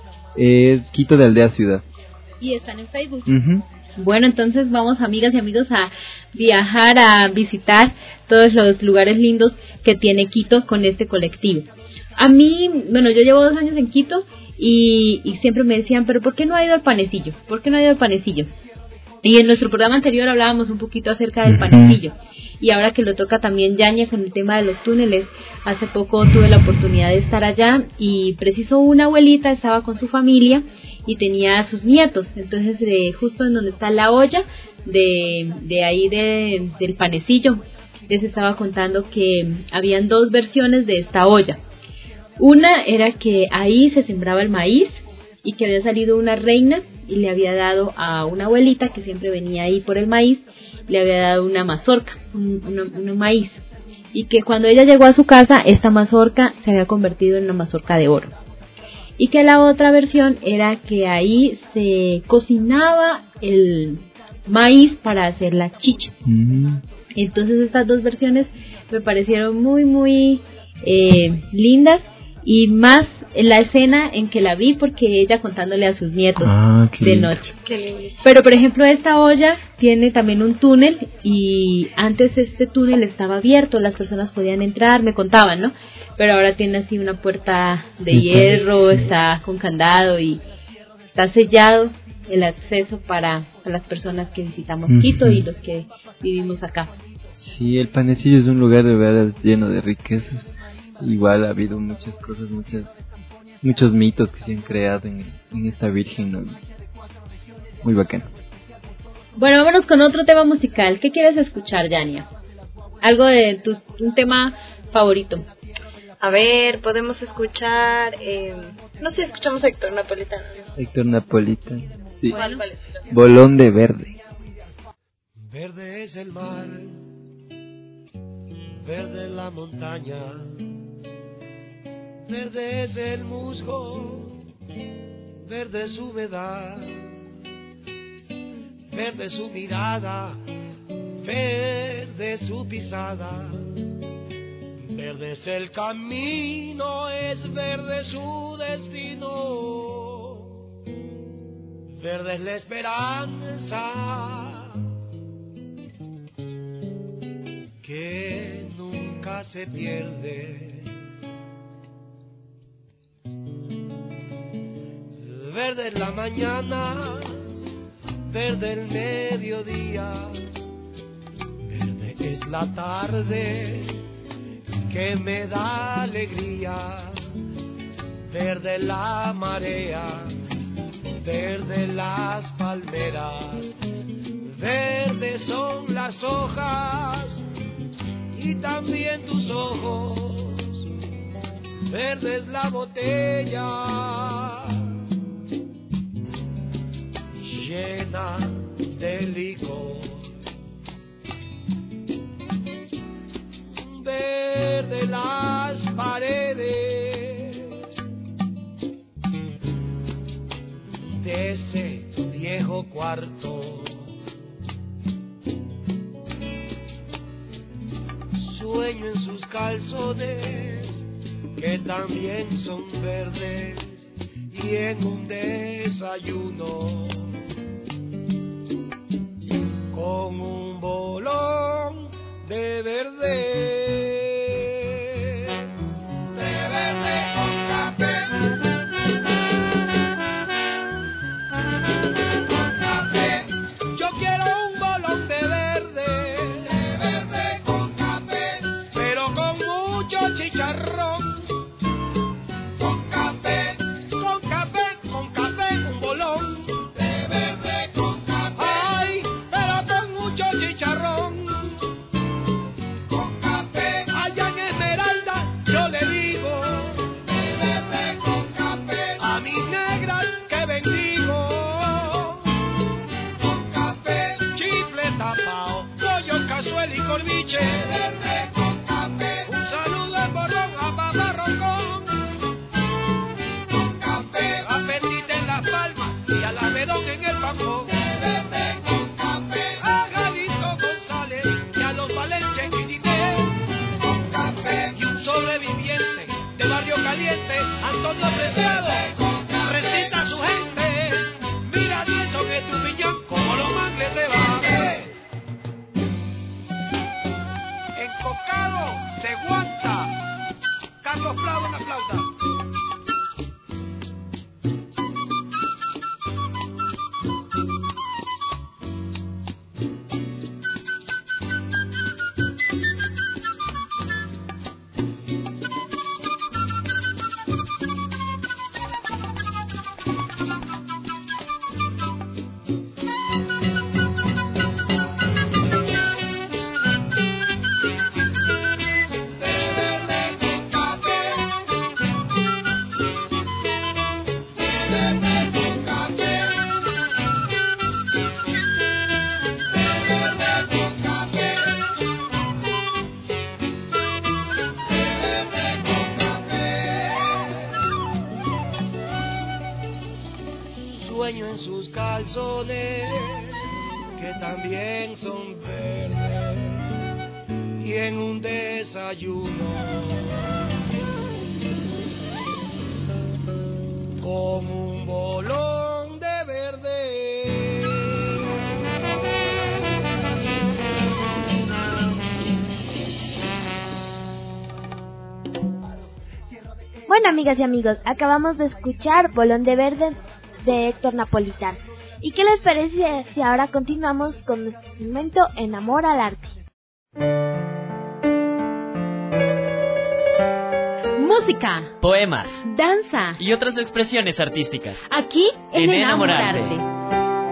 [SPEAKER 5] Es Quito de Aldea Ciudad.
[SPEAKER 6] ¿Y están en Facebook?
[SPEAKER 5] Uh-huh.
[SPEAKER 6] Bueno, entonces vamos, amigas y amigos, a viajar, a visitar todos los lugares lindos que tiene Quito con este colectivo. A mí, bueno, yo llevo dos años en Quito y, y siempre me decían, pero ¿por qué no ha ido al Panecillo? ¿Por qué no ha ido al Panecillo? Y en nuestro programa anterior hablábamos un poquito acerca del Panecillo. Y ahora que lo toca también Yania con el tema de los túneles, hace poco tuve la oportunidad de estar allá y preciso una abuelita estaba con su familia y tenía a sus nietos. Entonces, de, justo en donde está la olla de, de ahí de, del Panecillo, les estaba contando que habían dos versiones de esta olla. Una era que ahí se sembraba el maíz y que había salido una reina y le había dado a una abuelita que siempre venía ahí por el maíz, le había dado una mazorca, un, un, un maíz, y que cuando ella llegó a su casa, esta mazorca se había convertido en una mazorca de oro. Y que la otra versión era que ahí se cocinaba el maíz para hacer la chicha. Mm. Entonces estas dos versiones me parecieron muy, muy eh, lindas. Y más en la escena en que la vi porque ella contándole a sus nietos ah, de noche. Pero por ejemplo esta olla tiene también un túnel y antes este túnel estaba abierto, las personas podían entrar, me contaban, ¿no? Pero ahora tiene así una puerta de hierro, sí. Está con candado y está sellado el acceso para, para las personas que visitamos uh-huh. Quito y los que vivimos acá.
[SPEAKER 5] Sí, el Panecillo es un lugar de verdad lleno de riquezas. Igual ha habido muchas cosas, muchas, muchos mitos que se han creado en, en esta virgen, ¿no? Muy bacán.
[SPEAKER 6] Bueno, vámonos con otro tema musical. ¿Qué quieres escuchar, Yania? Algo de tu, un tema favorito.
[SPEAKER 4] A ver, podemos escuchar, eh, no sé, escuchamos a Héctor Napolitano.
[SPEAKER 5] Héctor Napolitano, sí.
[SPEAKER 4] ¿Cuál, cuál?
[SPEAKER 5] Bolón de verde.
[SPEAKER 10] Verde es el mar, verde la montaña, verde es el musgo, verde su humedad, verde su mirada, verde su pisada, verde es el camino, es verde su destino, verde es la esperanza que nunca se pierde. Verde es la mañana, verde el mediodía, verde es la tarde que me da alegría, verde la marea, verde las palmeras, verde son las hojas y también tus ojos, verde es la botella llena de licor, verde las paredes de ese viejo cuarto, sueño en sus calzones que también son verdes y en un desayuno con un bolón de verde, mis negras que bendigo. Con café, chifle tapao, pollo, cazuela y corviche. Verde con café. Un saludo en Borrón a Papá Roncón. Con café. A Petita en Las Palmas y a la Bedón en el Pampón. Verde con café. A Jalito González y a los Valencia en Guinea. Con café. Y un sobreviviente de Barrio Caliente, Antonio Preciado, recita a su gente. Mira Nelson que tu piñón como los mangles se va. Encocado se aguanta. Carlos Prado en la flauta. Sueño en sus calzones que también son verdes y en un desayuno como un bolón de verde.
[SPEAKER 9] Bueno, amigas y amigos, acabamos de escuchar Bolón de Verde de Héctor Napolitano. ¿Y qué les parece si ahora continuamos con nuestro segmento En Amor al Arte?
[SPEAKER 6] Música,
[SPEAKER 2] Poemas
[SPEAKER 6] danza
[SPEAKER 2] y otras expresiones artísticas.
[SPEAKER 6] aquí en,
[SPEAKER 2] En
[SPEAKER 6] Enamorarte.
[SPEAKER 2] Enamorarte.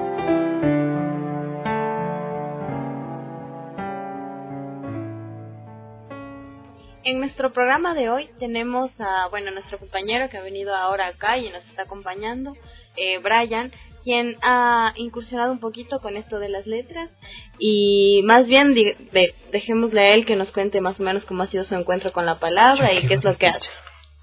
[SPEAKER 4] En nuestro programa de hoy tenemos a, bueno, nuestro compañero que ha venido ahora acá y nos está acompañando, eh, Brian, quien ha incursionado un poquito con esto de las letras y más bien de, de, dejémosle a él que nos cuente más o menos cómo ha sido su encuentro con la palabra y qué es lo que hace.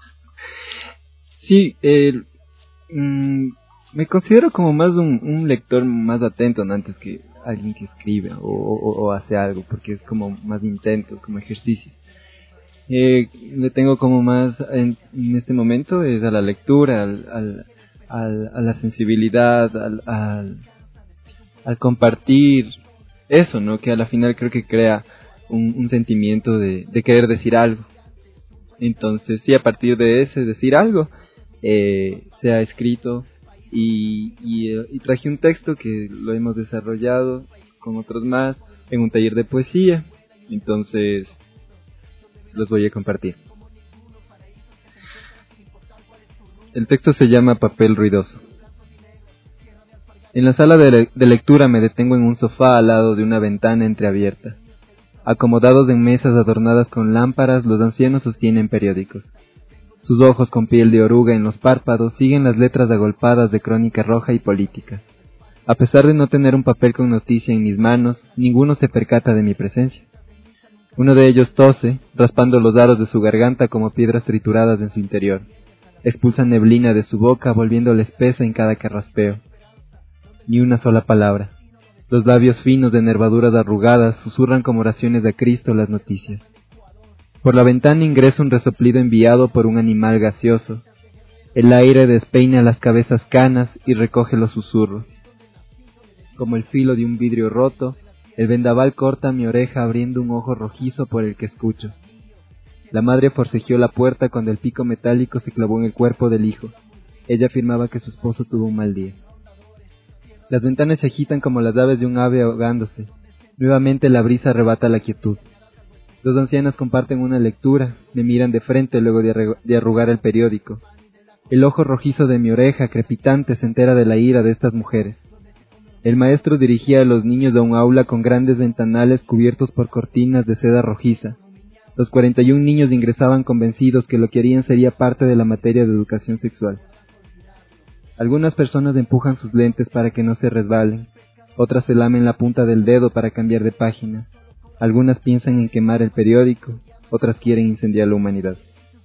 [SPEAKER 5] Sí, eh, mm, me considero como más un, un lector más atento, ¿no? Antes que alguien que escribe o, o, o hace algo, porque es como más intento, como ejercicio. Eh, le tengo como más en, en este momento es a la lectura, al, al, al, a la sensibilidad, al, al, al compartir eso, ¿no? Que a la final creo que crea un, un sentimiento de, de querer decir algo. Entonces, sí, a partir de ese decir algo, eh, se ha escrito y, y, y traje un texto que lo hemos desarrollado con otros más en un taller de poesía. Entonces, los voy a compartir. El texto se llama Papel ruidoso. En la sala de, le- de lectura me detengo en un sofá al lado de una ventana entreabierta. Acomodados en mesas adornadas con lámparas, los ancianos sostienen periódicos. Sus ojos con piel de oruga en los párpados siguen las letras agolpadas de crónica roja y política. A pesar de no tener un papel con noticia en mis manos, ninguno se percata de mi presencia. Uno de ellos tose, raspando los aros de su garganta como piedras trituradas en su interior. Expulsa neblina de su boca, volviéndola espesa en cada carraspeo. Ni una sola palabra. Los labios finos de nervaduras arrugadas susurran como oraciones a Cristo las noticias. Por la ventana ingresa un resoplido enviado por un animal gaseoso. El aire despeina las cabezas canas y recoge los susurros. Como el filo de un vidrio roto, el vendaval corta mi oreja abriendo un ojo rojizo por el que escucho. La madre forcejeó la puerta cuando el pico metálico se clavó en el cuerpo del hijo. Ella afirmaba que su esposo tuvo un mal día. Las ventanas se agitan como las aves de un ave ahogándose. Nuevamente la brisa arrebata la quietud. Dos ancianas comparten una lectura, me miran de frente luego de, arreg- de arrugar el periódico. El ojo rojizo de mi oreja, crepitante, se entera de la ira de estas mujeres. El maestro dirigía a los niños a un aula con grandes ventanales cubiertos por cortinas de seda rojiza. Los cuarenta y un niños ingresaban convencidos que lo que harían sería parte de la materia de educación sexual. Algunas personas empujan sus lentes para que no se resbalen, otras se lamen la punta del dedo para cambiar de página, algunas piensan en quemar el periódico, otras quieren incendiar la humanidad.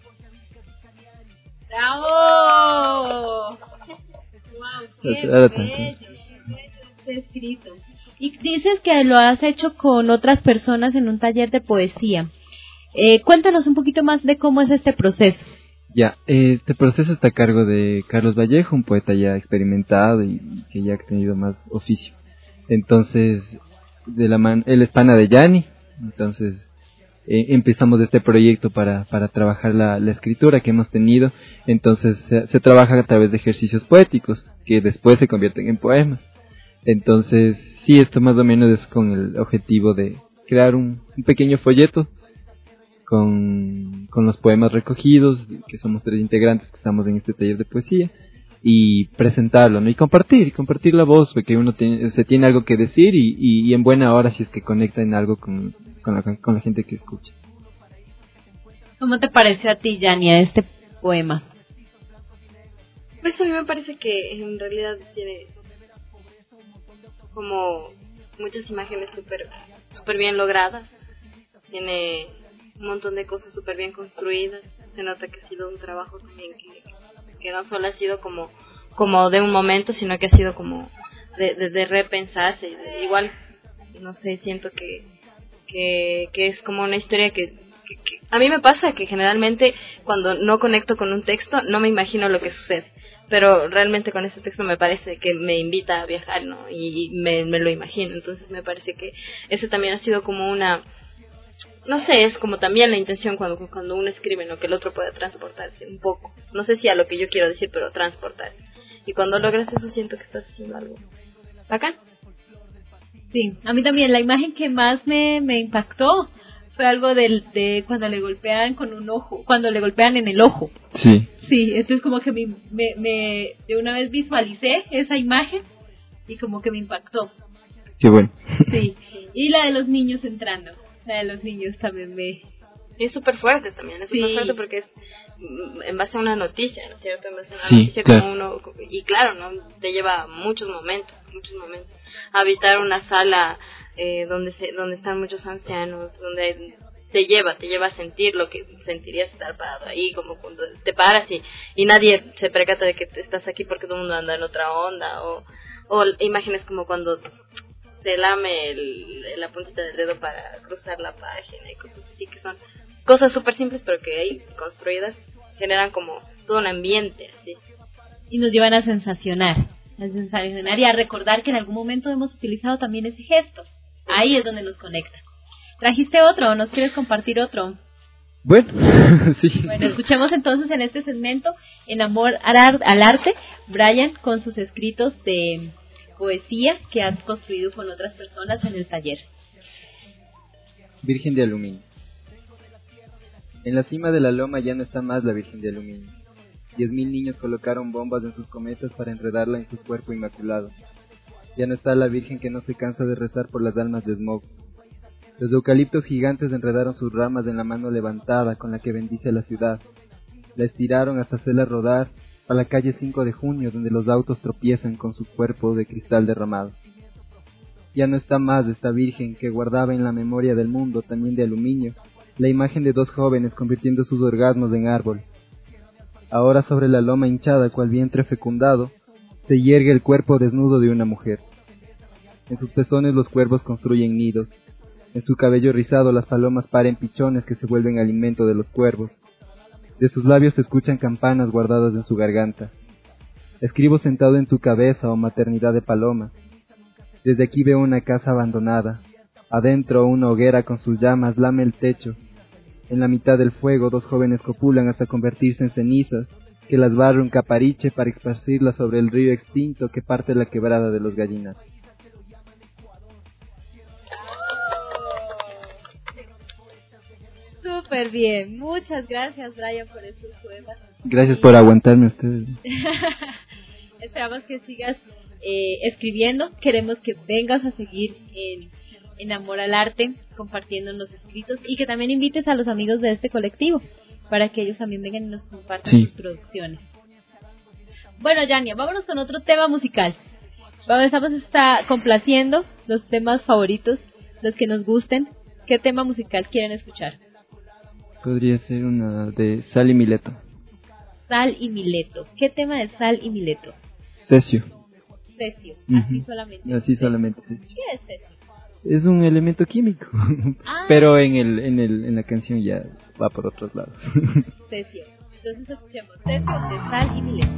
[SPEAKER 6] ¡Bravo! ¡Wow! ¡Qué bello! Este escrito. Y dices que lo has hecho con otras personas en un taller de poesía. Eh, cuéntanos un poquito más de cómo es este proceso.
[SPEAKER 5] Ya, eh, este proceso está a cargo de Carlos Vallejo, un poeta ya experimentado y que ya ha tenido más oficio. Entonces, de la man él es pana de Yanni, entonces eh, empezamos este proyecto para, para trabajar la, la escritura que hemos tenido. Entonces se, se trabaja a través de ejercicios poéticos que después se convierten en poemas. Entonces, sí, esto más o menos es con el objetivo de crear un, un pequeño folleto con, con los poemas recogidos, que somos tres integrantes que estamos en este taller de poesía, y presentarlo, ¿no? Y compartir, y compartir la voz, porque uno tiene, se tiene algo que decir y, y, y en buena hora si es que conecta en algo con, con, la, con la gente que escucha.
[SPEAKER 6] ¿Cómo te pareció a ti, Yania, este poema?
[SPEAKER 4] Pues a mí me parece que en realidad tiene como muchas imágenes súper super bien logradas, tiene un montón de cosas súper bien construidas, se nota que ha sido un trabajo también que, que no solo ha sido como, como de un momento, sino que ha sido como de, de, de repensarse, de, igual, no sé, siento que, que, que es como una historia que, que, que a mí me pasa que generalmente cuando no conecto con un texto no me imagino lo que sucede, pero realmente con ese texto me parece que me invita a viajar, ¿no? Y, y me, me lo imagino, entonces me parece que ese también ha sido como una, no sé, es como también la intención cuando, cuando uno escribe, ¿no? Que el otro pueda transportarse un poco, no sé si a lo que yo quiero decir, pero transportarse, y cuando logras eso siento que estás haciendo algo bacán.
[SPEAKER 6] Sí, a mí también la imagen que más me, me impactó fue algo del, de cuando le golpean con un ojo, cuando le golpean en el ojo.
[SPEAKER 5] Sí.
[SPEAKER 6] Sí, entonces como que me, me, me de una vez visualicé esa imagen y como que me impactó.
[SPEAKER 5] Qué bueno.
[SPEAKER 6] Sí, y la de los niños entrando, la de los niños también me...
[SPEAKER 4] Y es súper fuerte también, es súper sí. fuerte porque es en base a una noticia, ¿no es cierto? En base a una
[SPEAKER 5] sí,
[SPEAKER 4] noticia
[SPEAKER 5] claro.
[SPEAKER 4] como uno, y claro, ¿no? Te lleva muchos momentos, muchos momentos. Habitar una sala eh, donde se, donde están muchos ancianos, donde te lleva, te lleva a sentir lo que sentirías estar parado ahí, como cuando te paras y, y nadie se percata de que te estás aquí porque todo el mundo anda en otra onda, o, o imágenes como cuando se lame el, la puntita del dedo para cruzar la página y cosas así que son cosas súper simples pero que ahí construidas generan como todo un ambiente así.
[SPEAKER 6] Y nos llevan a sensacionar, a sensacionar y a recordar que en algún momento hemos utilizado también ese gesto. Ahí es donde nos conecta. ¿Trajiste otro o nos quieres compartir otro?
[SPEAKER 5] Bueno, sí.
[SPEAKER 6] Bueno, escuchemos entonces en este segmento En Amor al Arte, Brian con sus escritos de poesía que han construido con otras personas en el taller.
[SPEAKER 5] Virgen de Aluminio. En la cima de la loma ya no está más la Virgen de Aluminio. Diez mil niños colocaron bombas en sus cometas para enredarla en su cuerpo inmaculado. Ya no está la Virgen que no se cansa de rezar por las almas de Smog. Los eucaliptos gigantes enredaron sus ramas en la mano levantada con la que bendice a la ciudad. La estiraron hasta hacerla rodar a la calle cinco de junio, donde los autos tropiezan con su cuerpo de cristal derramado. Ya no está más esta Virgen que guardaba en la memoria del mundo, también de aluminio, la imagen de dos jóvenes convirtiendo sus orgasmos en árbol. Ahora sobre la loma hinchada cual vientre fecundado, se yergue el cuerpo desnudo de una mujer. En sus pezones los cuervos construyen nidos. En su cabello rizado las palomas paren pichones que se vuelven alimento de los cuervos. De sus labios se escuchan campanas guardadas en su garganta. Escribo sentado en tu cabeza, oh maternidad de paloma. Desde aquí veo una casa abandonada. Adentro una hoguera con sus llamas lame el techo. En la mitad del fuego dos jóvenes copulan hasta convertirse en cenizas, que las barre un capariche para esparcirlas sobre el río extinto que parte la quebrada de los gallinazos.
[SPEAKER 6] Súper bien, muchas gracias Brian por estos poemas.
[SPEAKER 5] Gracias por aguantarme ustedes.
[SPEAKER 6] Esperamos que sigas eh, escribiendo, queremos que vengas a seguir en, en Amor al Arte, compartiendo los escritos y que también invites a los amigos de este colectivo para que ellos también vengan y nos compartan sí. sus producciones. Bueno, Yania, vámonos con otro tema musical. Vamos, estamos está complaciendo los temas favoritos, los que nos gusten. ¿Qué tema musical quieren escuchar?
[SPEAKER 5] Podría ser una de Sal y Mileto.
[SPEAKER 6] Sal y Mileto. ¿Qué tema de Sal y Mileto?
[SPEAKER 5] Cesio.
[SPEAKER 6] Cesio,
[SPEAKER 5] Uh-huh.
[SPEAKER 6] así solamente.
[SPEAKER 5] Así solamente Cesio.
[SPEAKER 6] ¿Qué es cesio?
[SPEAKER 5] Es un elemento químico,
[SPEAKER 6] Ah.
[SPEAKER 5] pero en el en el en la canción ya va por otros lados.
[SPEAKER 6] Cesio. Entonces escuchemos Cesio de Sal y Mileto.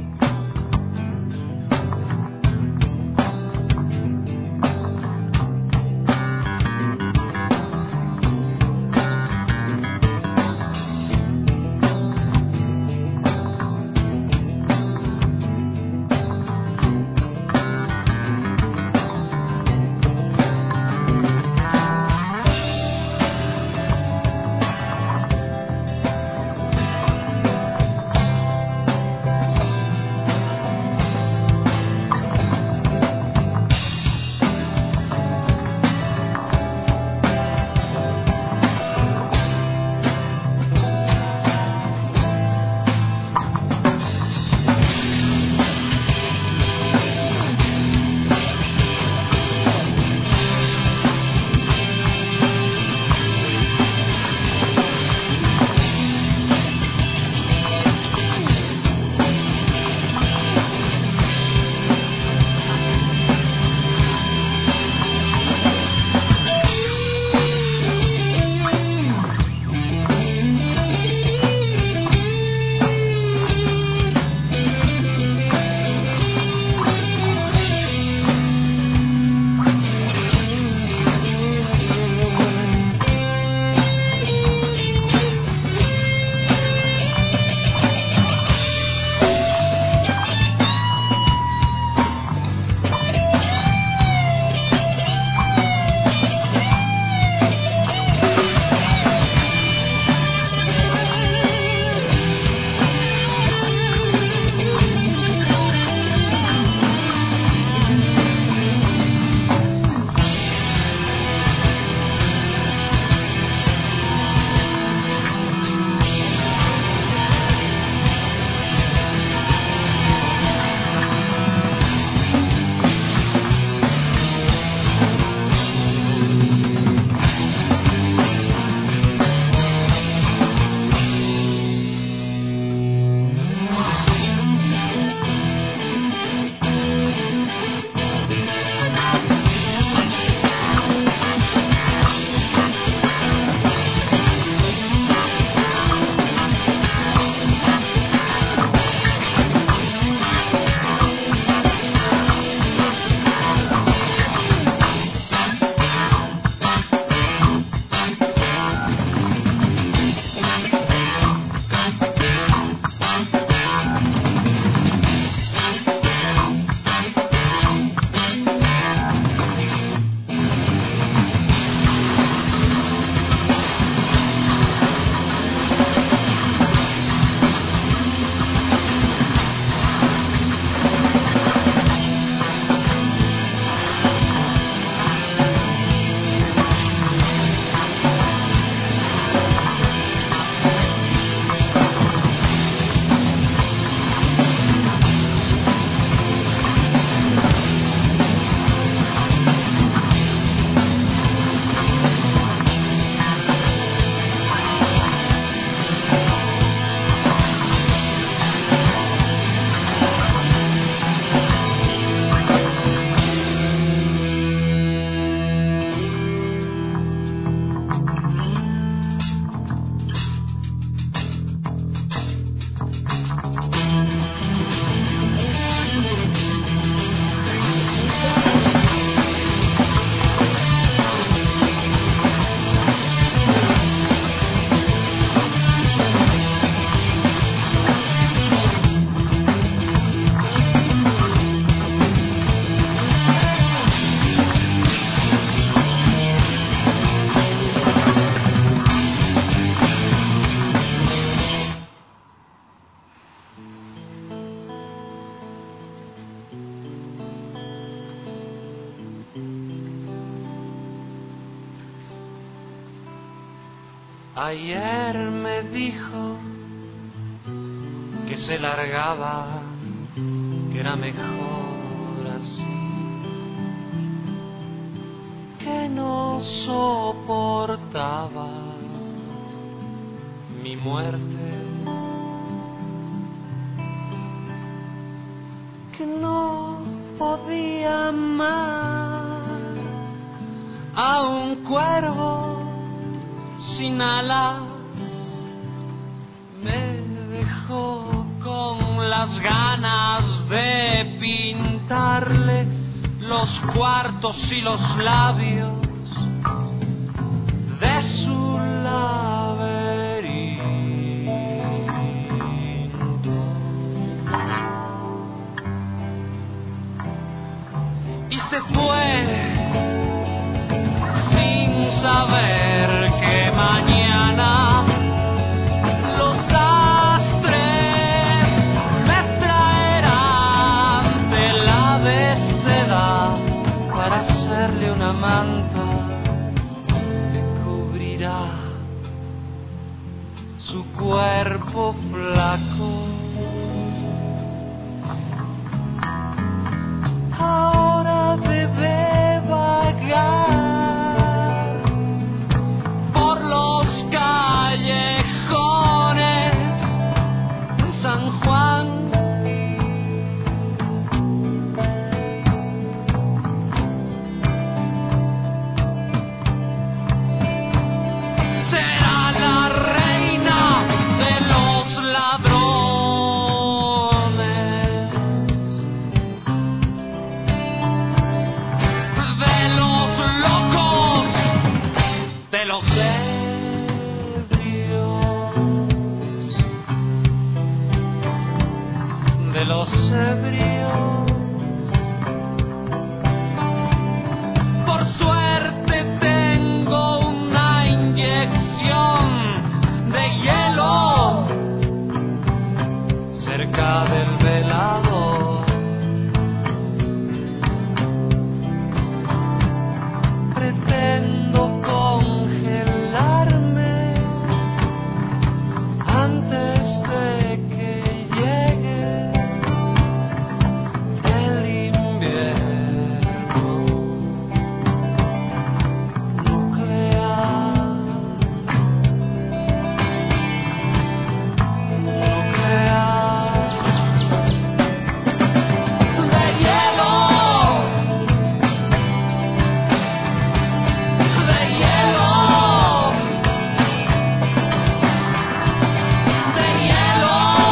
[SPEAKER 11] Ayer me dijo que se largaba que era mejor así, que no soportaba mi muerte, que no podía amar a un cuervo sin alas. Me dejó con las ganas de pintarle los cuartos y los labios de su laberinto. Y se fue sin saber que mañana los astres me traerán tela de seda para hacerle una manta que cubrirá su cuerpo flaco. Ahora debe vagar por los callejones de San Juan. Será la reina de los ladrones, de los locos, de los de los ebrios. Por suerte tengo una inyección de hielo cerca del velador. Pretendo congelarme antes de que llegue el invierno nuclear, nuclear, de hielo, de hielo, de hielo.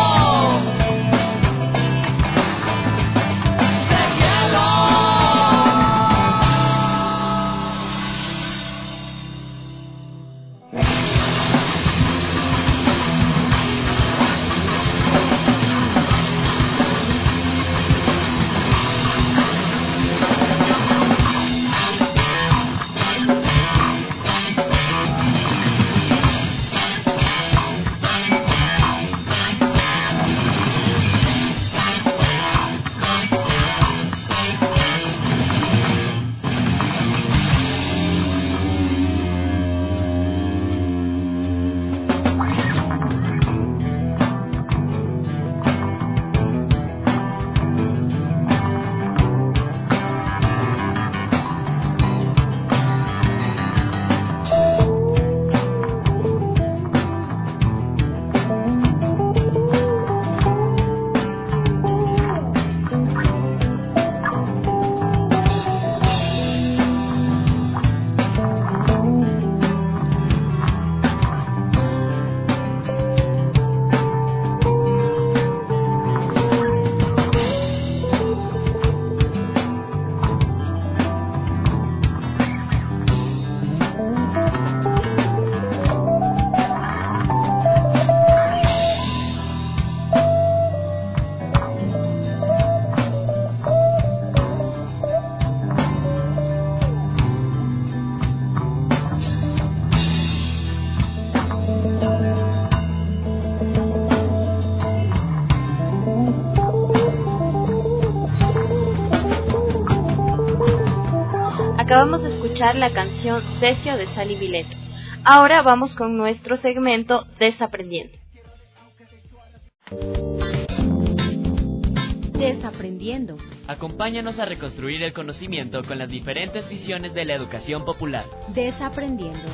[SPEAKER 4] Acabamos de escuchar la canción Cesio de Sally Vileto. Ahora vamos con nuestro segmento Desaprendiendo.
[SPEAKER 6] Desaprendiendo.
[SPEAKER 2] Acompáñanos a reconstruir el conocimiento con las diferentes visiones de la educación popular.
[SPEAKER 6] Desaprendiendo.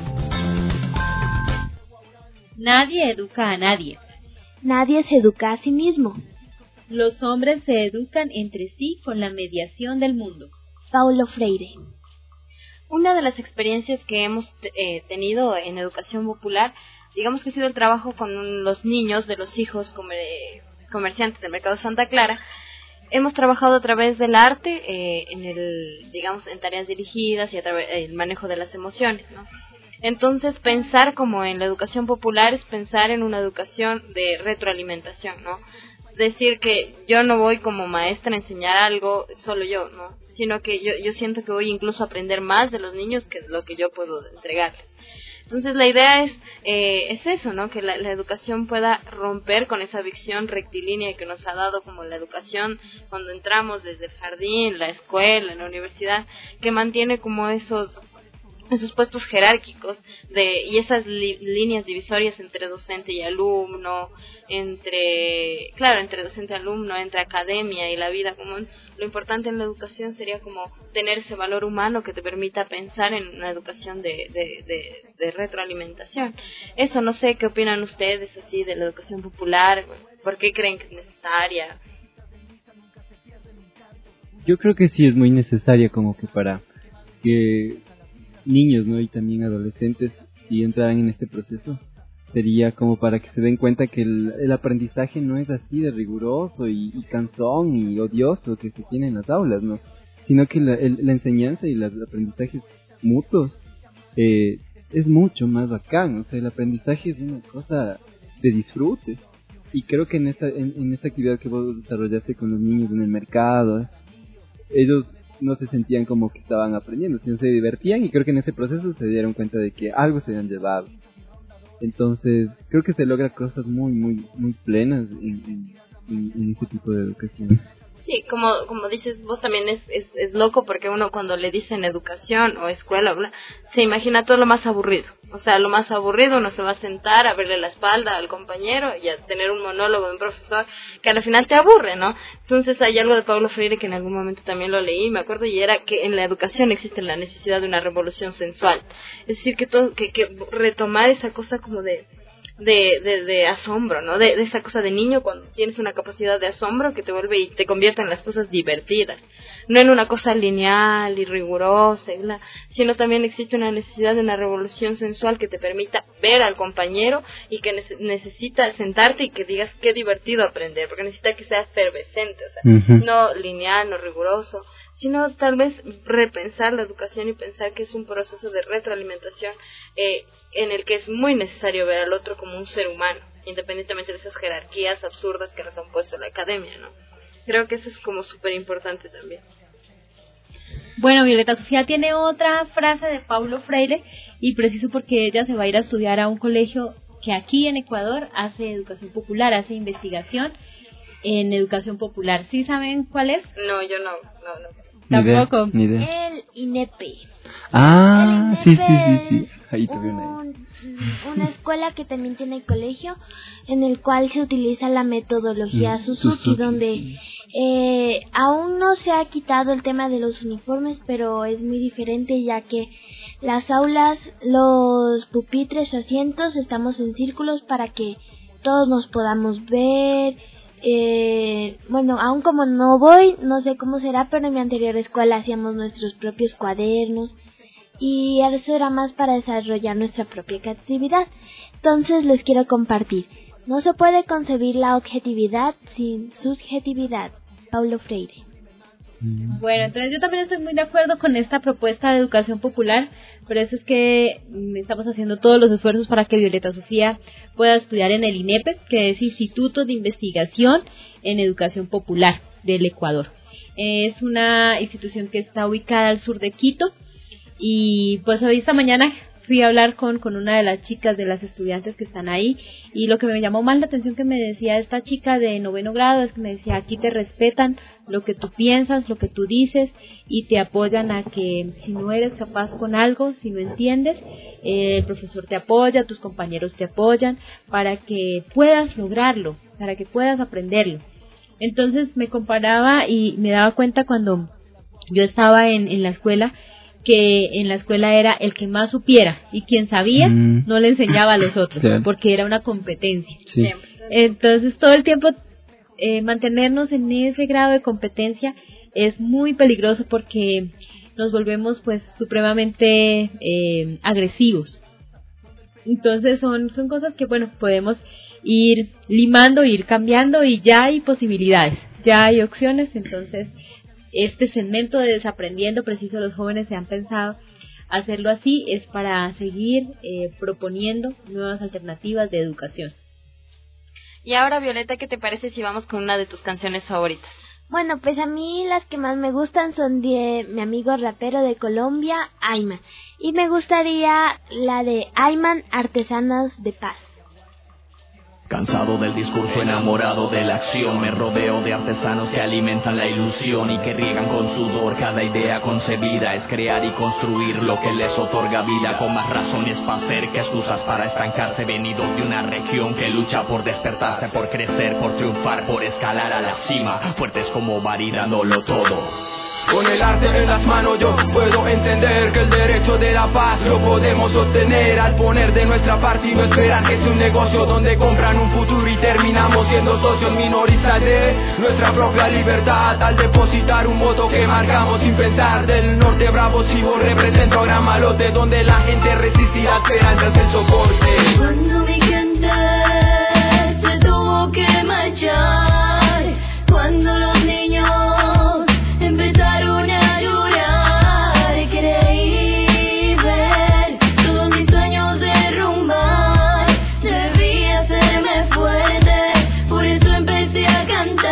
[SPEAKER 6] Nadie educa a nadie.
[SPEAKER 9] Nadie se educa a sí mismo.
[SPEAKER 6] Los hombres se educan entre sí con la mediación del mundo.
[SPEAKER 9] Paulo Freire.
[SPEAKER 4] Una de las experiencias que hemos eh, tenido en educación popular, digamos que ha sido el trabajo con los niños de los hijos comer, comerciantes del mercado Santa Clara. Hemos trabajado a través del arte, eh, en el, digamos, en tareas dirigidas y a través del manejo de las emociones, ¿no? Entonces, pensar como en la educación popular es pensar en una educación de retroalimentación, ¿no? Decir que yo no voy como maestra a enseñar algo solo yo, ¿no? Sino que yo, yo siento que voy incluso a aprender más de los niños que lo que yo puedo entregarles. Entonces la idea es eh, es eso, ¿no? Que la, la educación pueda romper con esa visión rectilínea que nos ha dado como la educación cuando entramos desde el jardín, la escuela, la universidad, que mantiene como esos esos puestos jerárquicos de y esas li, líneas divisorias entre docente y alumno, entre, claro, entre docente y alumno, entre academia y la vida común. Lo importante en la educación sería como tener ese valor humano que te permita pensar en una educación de, de, de, de retroalimentación. Eso, no sé, ¿qué opinan ustedes así de la educación popular? ¿Por qué creen que es necesaria?
[SPEAKER 5] Yo creo que sí es muy necesaria como que para que niños, ¿no? Y también adolescentes, si entraran en este proceso, sería como para que se den cuenta que el, el aprendizaje no es así de riguroso y, y cansón y odioso que se tiene en las aulas, ¿no? Sino que la, el, la enseñanza y los aprendizajes mutuos eh, es mucho más bacán. O sea, el aprendizaje es una cosa de disfrute. Y creo que en esta, en, en esta actividad que vos desarrollaste con los niños en el mercado, ellos no se sentían como que estaban aprendiendo, sino se divertían, y creo que en ese proceso se dieron cuenta de que algo se habían llevado. Entonces, creo que se logra cosas muy, muy, muy plenas en, en, en este tipo de educación.
[SPEAKER 4] Sí, como como dices vos también es, es es loco porque uno cuando le dicen educación o escuela, bla, se imagina todo lo más aburrido. O sea, lo más aburrido, uno se va a sentar a verle la espalda al compañero y a tener un monólogo de un profesor que al final te aburre, ¿no? Entonces hay algo de Paulo Freire que en algún momento también lo leí, me acuerdo, y era que en la educación existe la necesidad de una revolución sensual. Es decir, que todo, que, que retomar esa cosa como de De, de, de asombro, ¿no? De, de esa cosa de niño cuando tienes una capacidad de asombro que te vuelve y te convierte en las cosas divertidas. No en una cosa lineal y rigurosa, y bla, sino también existe una necesidad de una revolución sensual que te permita ver al compañero y que ne- necesita sentarte y que digas qué divertido aprender, porque necesita que sea efervescente, o sea, uh-huh. no lineal, no riguroso, sino tal vez repensar la educación y pensar que es un proceso de retroalimentación eh, en el que es muy necesario ver al otro como un ser humano, independientemente de esas jerarquías absurdas que nos han puesto la academia, ¿no? Creo que eso es como súper importante también.
[SPEAKER 6] Bueno, Violeta Sofía tiene otra frase de Paulo Freire, y preciso porque ella se va a ir a estudiar a un colegio que aquí en Ecuador hace educación popular, hace investigación en educación popular. ¿Sí saben cuál es?
[SPEAKER 4] No, yo no, no, no.
[SPEAKER 6] Tampoco.
[SPEAKER 5] Ni idea, ni idea.
[SPEAKER 9] El INEPE.
[SPEAKER 5] Ah,
[SPEAKER 9] el
[SPEAKER 5] sí, sí, sí, sí. Ahí te veo una.
[SPEAKER 9] Un, una escuela que también tiene colegio en el cual se utiliza la metodología mm, Suzuki, Suzuki, donde eh, aún no se ha quitado el tema de los uniformes, pero es muy diferente ya que las aulas, los pupitres, asientos, estamos en círculos para que todos nos podamos ver. Eh, bueno, aún como no voy, no sé cómo será, pero en mi anterior escuela hacíamos nuestros propios cuadernos y eso era más para desarrollar nuestra propia creatividad. Entonces les quiero compartir: no se puede concebir la objetividad sin subjetividad. Paulo Freire.
[SPEAKER 6] Bueno, entonces yo también estoy muy de acuerdo con esta propuesta de educación popular. Por eso es que estamos haciendo todos los esfuerzos para que Violeta Sofía pueda estudiar en el INEPE, que es Instituto de Investigación en Educación Popular del Ecuador. Es una institución que está ubicada al sur de Quito, y pues hoy esta mañana fui a hablar con, con una de las chicas, de las estudiantes que están ahí, y lo que me llamó más la atención que me decía esta chica de noveno grado es que me decía: aquí te respetan lo que tú piensas, lo que tú dices, y te apoyan a que si no eres capaz con algo, si no entiendes, eh, el profesor te apoya, tus compañeros te apoyan para que puedas lograrlo, para que puedas aprenderlo. Entonces me comparaba y me daba cuenta cuando yo estaba en, en la escuela, que en la escuela era el que más supiera, y quien sabía mm. no le enseñaba a los otros, sí. porque era una competencia.
[SPEAKER 5] Sí.
[SPEAKER 6] Entonces todo el tiempo eh, mantenernos en ese grado de competencia es muy peligroso, porque nos volvemos pues supremamente eh, agresivos. Entonces son, son cosas que bueno, podemos ir limando, ir cambiando, y ya hay posibilidades, ya hay opciones. Entonces este segmento de Desaprendiendo, preciso los jóvenes se han pensado hacerlo así, es para seguir eh, proponiendo nuevas alternativas de educación.
[SPEAKER 4] Y ahora, Violeta, ¿qué te parece si vamos con una de tus canciones favoritas?
[SPEAKER 9] Bueno, pues a mí las que más me gustan son de mi amigo rapero de Colombia, Ayman. Y me gustaría la de Ayman, Artesanos de Paz.
[SPEAKER 12] Cansado del discurso, enamorado de la acción, me rodeo de artesanos que alimentan la ilusión y que riegan con sudor cada idea concebida. Es crear y construir lo que les otorga vida, con más razones para ser que excusas para estancarse. Venidos de una región que lucha por despertarse, por crecer, por triunfar, por escalar a la cima, fuertes como Bari dándolo todo.
[SPEAKER 13] Con el arte en las manos yo puedo entender que el derecho de la paz lo podemos obtener al poner de nuestra parte y no esperar que sea un negocio donde compran un futuro y terminamos siendo socios minoristas de nuestra propia libertad. Al depositar un voto que marcamos sin pensar, del norte bravo sigo represento a Gran Malote, donde la gente resistirá esperanzas el soporte.
[SPEAKER 14] Cuando mi gente se tuvo que marchar, cuando los niños empezaron a llorar, creí ver todos mis sueños derrumbar. Debí hacerme fuerte, por eso empecé a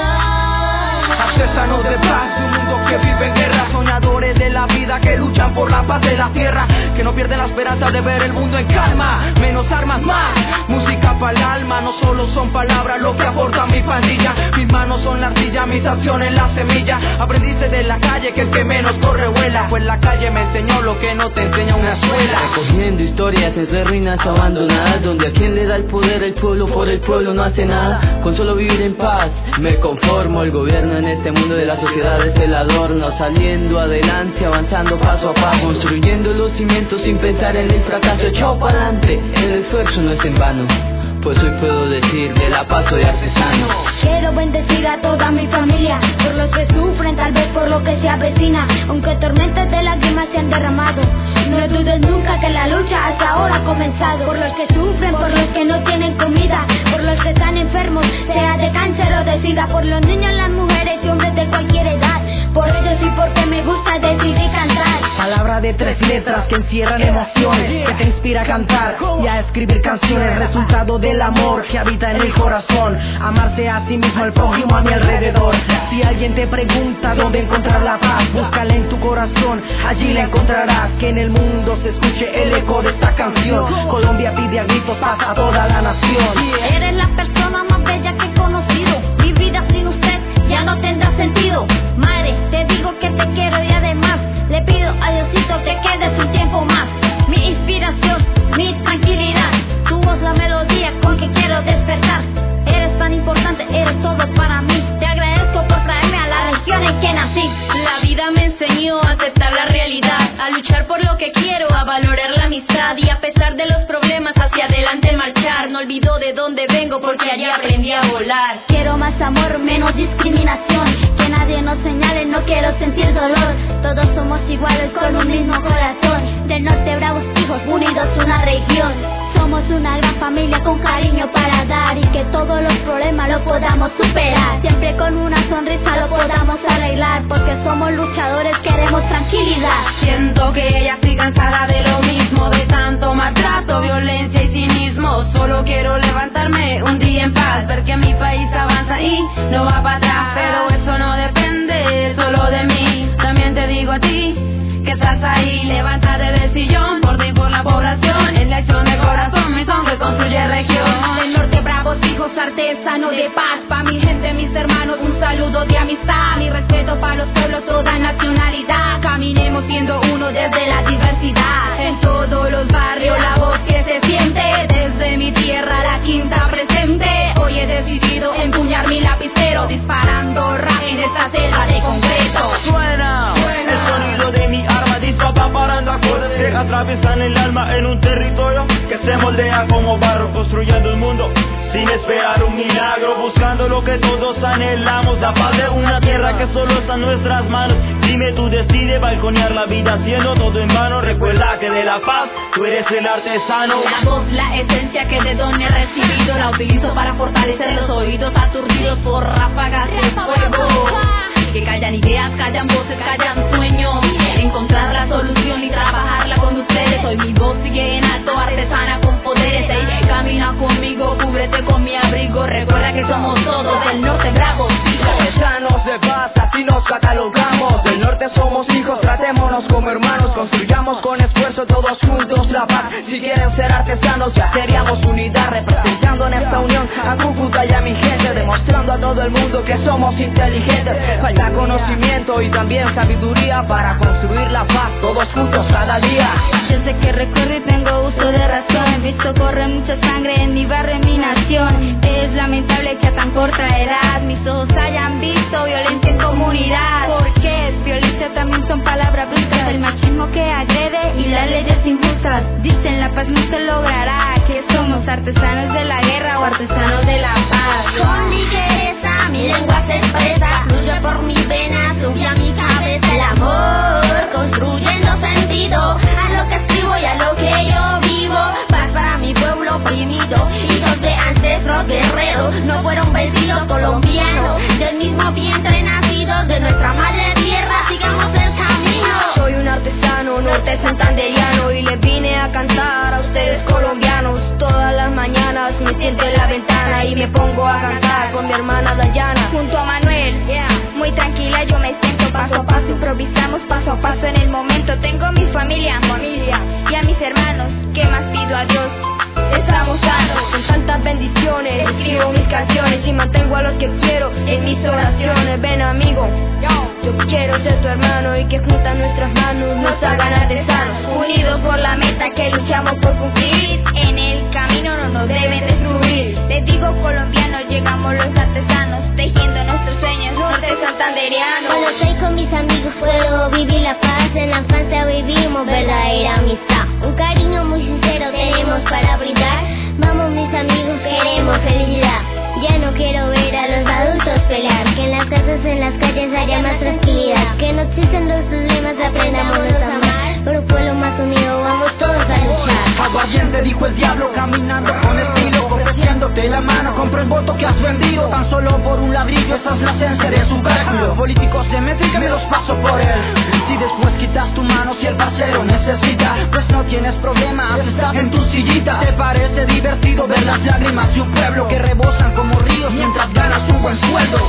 [SPEAKER 14] cantar.
[SPEAKER 13] Artesanos de paz, de un mundo que vive en guerra, soñadores de la vida que luchan por la paz de la tierra, que no pierden la esperanza de ver el mundo en calma. Menos armas, más música para el alma. No solo son palabras lo que aporta mi pandilla, mis manos son la arcilla, mis acciones la semilla. Aprendiste de la calle que el que menos corre vuela, pues la calle me enseñó lo que no te enseña una escuela.
[SPEAKER 15] Recogiendo historias desde ruinas abandonadas, donde a quien le da el poder el pueblo por el pueblo no hace nada. Con solo vivir en paz me conformo. El gobierno en este mundo de la sociedad es el adorno, saliendo adelante, avanzando paso a paso, construyendo los cimientos sin pensar en el fracaso. Echado para adelante, el esfuerzo no es en vano, pues hoy puedo decir de la paz soy artesano.
[SPEAKER 14] Quiero bendecir a toda mi familia, por los que sufren, tal vez por lo que se avecina. Aunque tormentas de lágrimas se han derramado, no dudes nunca que la lucha hasta ahora ha comenzado. Por los que sufren, por los que no tienen comida, por los que están enfermos, sea de cáncer o de sida, por los niños, las mujeres y hombres de cualquier edad. Por ellos y porque me gusta decidí cantar.
[SPEAKER 8] Palabra de tres letras que encierran emociones, que te inspira a cantar y a escribir canciones, resultado del amor que habita en el corazón. Amarse a sí mismo, el prójimo a mi alrededor. Si alguien te pregunta dónde encontrar la paz, búscala en tu corazón, allí la encontrarás. Que en el mundo se escuche el eco de esta canción. Colombia pide a gritos paz a toda la nación.
[SPEAKER 14] Eres la persona más bella que he conocido, mi vida sin usted ya no tendrá sentido. Madre, te digo que te quiero y además le pido a Diosito que quedes un tiempo más. Mi inspiración, mi tranquilidad, tu voz la melodía con que quiero despertar. Eres tan importante, eres todo para mí. Te agradezco por traerme a la región en que nací.
[SPEAKER 1] La vida me enseñó a aceptar la realidad, a luchar por lo que quiero, a valorar la amistad y a pesar de los problemas hacia adelante marchar. No olvido de dónde vengo porque allí aprendí a volar.
[SPEAKER 14] Quiero más amor, menos discriminación, que nadie nos señale, no quiero sentir dolor. Todos somos iguales con un mismo corazón, del norte bravos hijos unidos una región. Somos una gran familia con cariño para dar y que todos los problemas lo podamos superar. Siempre con una sonrisa lo podamos arreglar, porque somos luchadores, queremos tranquilidad.
[SPEAKER 1] Siento que ella estoy cansada de lo mismo, de tanto maltrato, violencia y cinismo. Solo quiero levantarme un día en paz, ver que mi país avanza y no va para atrás. Pero eso no depende solo de mí, también te digo a ti que estás ahí. Levántate del sillón por ti y por la población, en la acción de corazón mi son que construye región.
[SPEAKER 14] Del norte bravos hijos artesanos de paz, pa' mi gente, mis hermanos, un saludo de amistad. Mi respeto para los pueblos, toda nacionalidad. Caminemos siendo uno desde la diversidad. En todos los barrios la voz que se siente, desde mi tierra la quinta presente. Hoy he decidido empuñar mi lapicero
[SPEAKER 1] disparando rap en esta selva de concreto.
[SPEAKER 13] Suena, Suena el sonido de mi arma, dispara parando acordes que atraviesan el alma en un territorio que se moldea como barro, construyendo un mundo sin esperar un milagro, buscando lo que todos anhelamos, la paz de una tierra que solo está en nuestras manos. Dime, tú decides balconear la vida haciendo todo en vano. Recuerda que de la paz tú eres el artesano.
[SPEAKER 1] La voz, la esencia que de don he recibido, la utilizo para fortalecer los oídos aturdidos por ráfagas de fuego. Que callan ideas, callan voces, callan sueños. Encontrar la solución y trabajarla con ustedes. Hoy mi voz sigue en alto, artesana con poderes. Ey, camina conmigo, cúbrete con mi abrigo. Recuerda que somos todos del norte bravos.
[SPEAKER 13] Artesanos de paz, así nos catalogamos. Del norte somos hijos, tratémonos como hermanos. Construyamos con esfuerzo todos juntos la paz. Si quieren ser artesanos ya seríamos unidad. Representando en esta unión a Cúcuta y a mi gente, demostrando a todo el mundo que somos inteligentes. Falta conocimiento y también sabiduría para construir la paz todos juntos cada día.
[SPEAKER 14] Desde que recorro y tengo uso de razón, he visto correr mucha sangre en mi barrio, en mi nación. Es lamentable que a tan corta edad mis ojos hayan visto violencia en comunidad. Porque violencia también son palabras bruscas, el machismo que agrede y las leyes injustas. Dicen la paz no se logrará, que somos artesanos de la guerra o artesanos de la paz.
[SPEAKER 16] Con ligereza mi lengua se expresa, fluye por mis venas, sube a mi cabeza el amor, construyendo sentido a lo que escribo y a lo que yo vivo. Paz para mi pueblo oprimido, hijos de ancestros guerreros, no fueron vencidos colombianos, del mismo vientre nacidos de nuestra madre tierra, sigamos el camino.
[SPEAKER 14] Soy un artesano, norte santanderiano, y les vine a cantar a ustedes colombianos. Todas las mañanas me siento en la ventana y me pongo a cantar con mi hermana Dayana. Junto a Manuel, yeah. Muy tranquila yo me siento, paso a paso improvisamos, paso a paso en el momento. Tengo mi familia, familia y a mis hermanos, ¿qué más pido a Dios? Estamos sanos, con tantas bendiciones, escribo mis canciones y mantengo a los que quiero en mis oraciones. Ven amigo, yo quiero ser tu hermano y que juntas nuestras manos nos hagan artesanos, unidos por la meta que luchamos por cumplir. En el camino no nos deben destruir. Les digo colombianos, llegamos los artesanos, tejiendo nuestros sueños, norte santanderiano.
[SPEAKER 16] Cuando estoy con mis amigos puedo vivir la paz, en la infancia vivimos verdadera amistad. Un cariño muy sincero tenemos para brindar. Vamos mis amigos, queremos felicidad. Ya no quiero ver a los adultos pelear, que en las casas, en las calles haya más tranquilidad. Que no existen los problemas, aprendamos a amar. Por un pueblo más unido vamos todos a luchar.
[SPEAKER 13] Aguardiente dijo el diablo, caminando con estilo, ofreciéndote la mano, compra el voto que has vendido. Tan solo por un ladrillo, esa es la esencia de su cálculo. Políticos de métrica me los paso por él. Si después quitas tu mano, si el parcero necesita, pues no tienes problemas, estás en tu sillita. ¿Te parece divertido ver las lágrimas de un pueblo que rebosan como ríos mientras ganas un buen sueldo?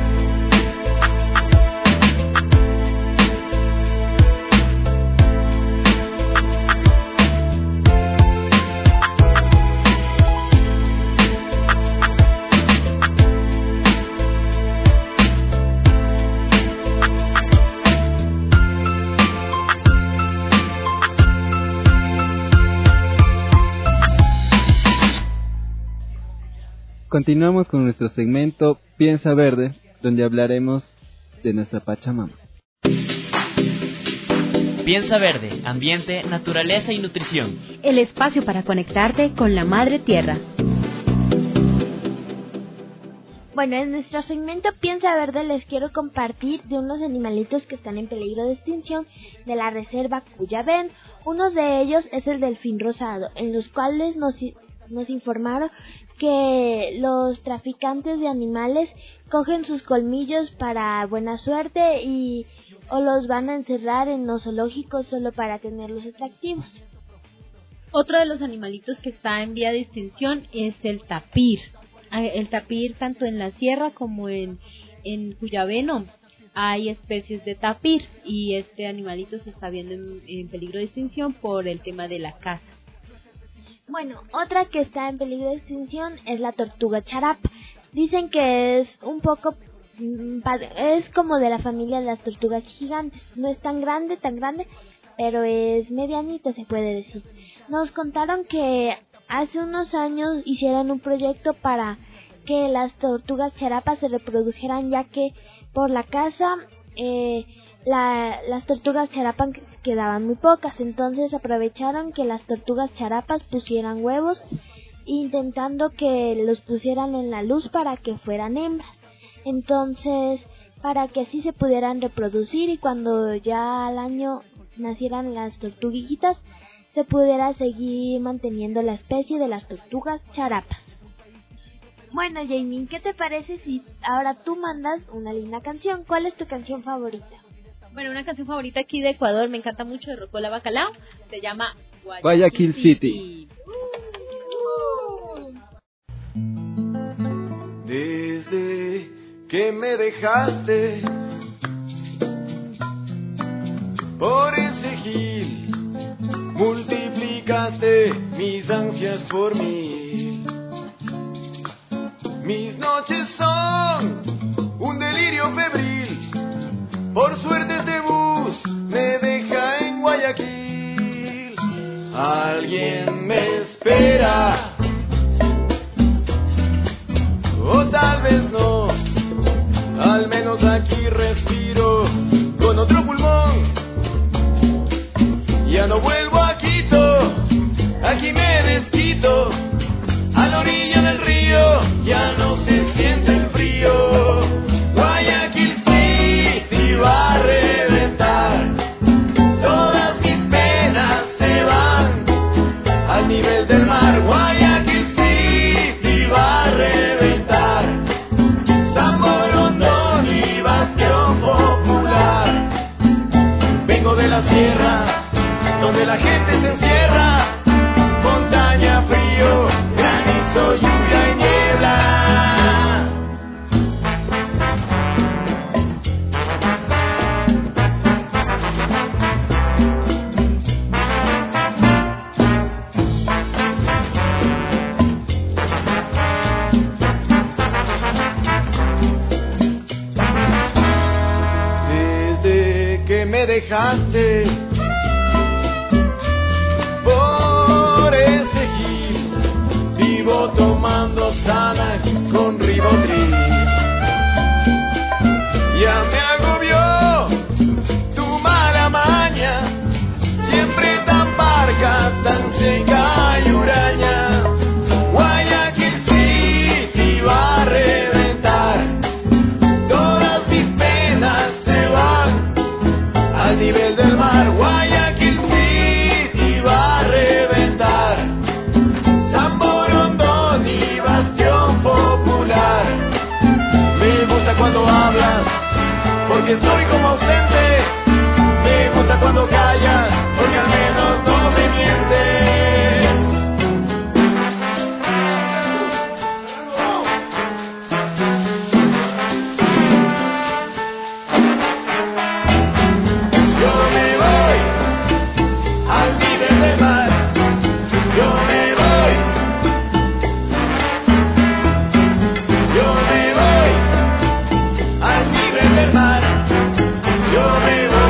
[SPEAKER 5] Continuamos con nuestro segmento Piensa Verde, donde hablaremos de nuestra Pachamama.
[SPEAKER 2] Piensa Verde, ambiente, naturaleza y nutrición.
[SPEAKER 6] El espacio para conectarte con la madre tierra.
[SPEAKER 9] Bueno, en nuestro segmento Piensa Verde les quiero compartir de unos animalitos que están en peligro de extinción de la reserva Cuyabén. Uno de ellos es el delfín rosado, en los cuales nos, nos informaron que los traficantes de animales cogen sus colmillos para buena suerte y o los van a encerrar en los zoológicos solo para tenerlos atractivos.
[SPEAKER 6] Otro de los animalitos que está en vía de extinción es el tapir. El tapir, tanto en la sierra como en, en Cuyabeno, hay especies de tapir y este animalito se está viendo en, en peligro de extinción por el tema de la caza.
[SPEAKER 9] Bueno, otra que está en peligro de extinción es la tortuga charapa. Dicen que es un poco, es como de la familia de las tortugas gigantes. No es tan grande, tan grande, pero es medianita, se puede decir. Nos contaron que hace unos años hicieron un proyecto para que las tortugas charapas se reprodujeran, ya que por la casa eh, la, las tortugas charapas quedaban muy pocas. Entonces aprovecharon que las tortugas charapas pusieran huevos, intentando que los pusieran en la luz para que fueran hembras. Entonces, para que así se pudieran reproducir y cuando ya al año nacieran las tortuguitas, se pudiera seguir manteniendo la especie de las tortugas charapas. Bueno, Jamie, ¿qué te parece si ahora tú mandas una linda canción? ¿Cuál es tu canción favorita?
[SPEAKER 6] Bueno, una canción favorita aquí de Ecuador, me encanta mucho, de Rocola Bacalao, se llama
[SPEAKER 5] Guayaquil, Guayaquil City.
[SPEAKER 17] Desde que me dejaste por ese gil, multiplicaste mis ansias por mil. Mis noches son un delirio febril. Por suerte este bus me deja en Guayaquil. Alguien me espera, o tal vez no. Al menos aquí respiro con otro pulmón. Ya no vuelvo a Quito, aquí me desquito. A la orilla del río ya no se siente el frío. Guayaquil City va a reventar. Todas mis penas se van al nivel del mar. Guayaquil City va a reventar. San Borondón y Bastión Popular. Vengo de la sierra donde la gente se encierra. Montaña, frío, granizo, lluvia y niebla. Desde que me dejaste por ese gil, vivo tomando Xanax con Ribotril. Ya me agobió tu mala maña, siempre tan parca, tan seca y huraña. Guayaquil City va a reventar. Todas mis penas se van al nivel del mar. Guayaquil City va a reventar. San Borondón y Bastión Popular. Me gusta cuando hablas, porque soy como ausente. Me gusta cuando callas, porque al menos no me mientes. Yo me voy al nivel del mar. Yo me voy. Yo me voy al nivel del mar. Yo me voy.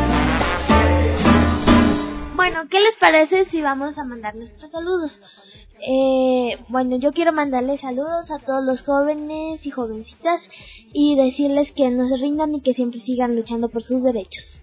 [SPEAKER 9] Bueno, ¿qué les parece si vamos a mandar nuestros saludos? Eh, bueno, yo quiero mandarles saludos a todos los jóvenes y jovencitas y decirles que no se rindan y que siempre sigan luchando por sus derechos.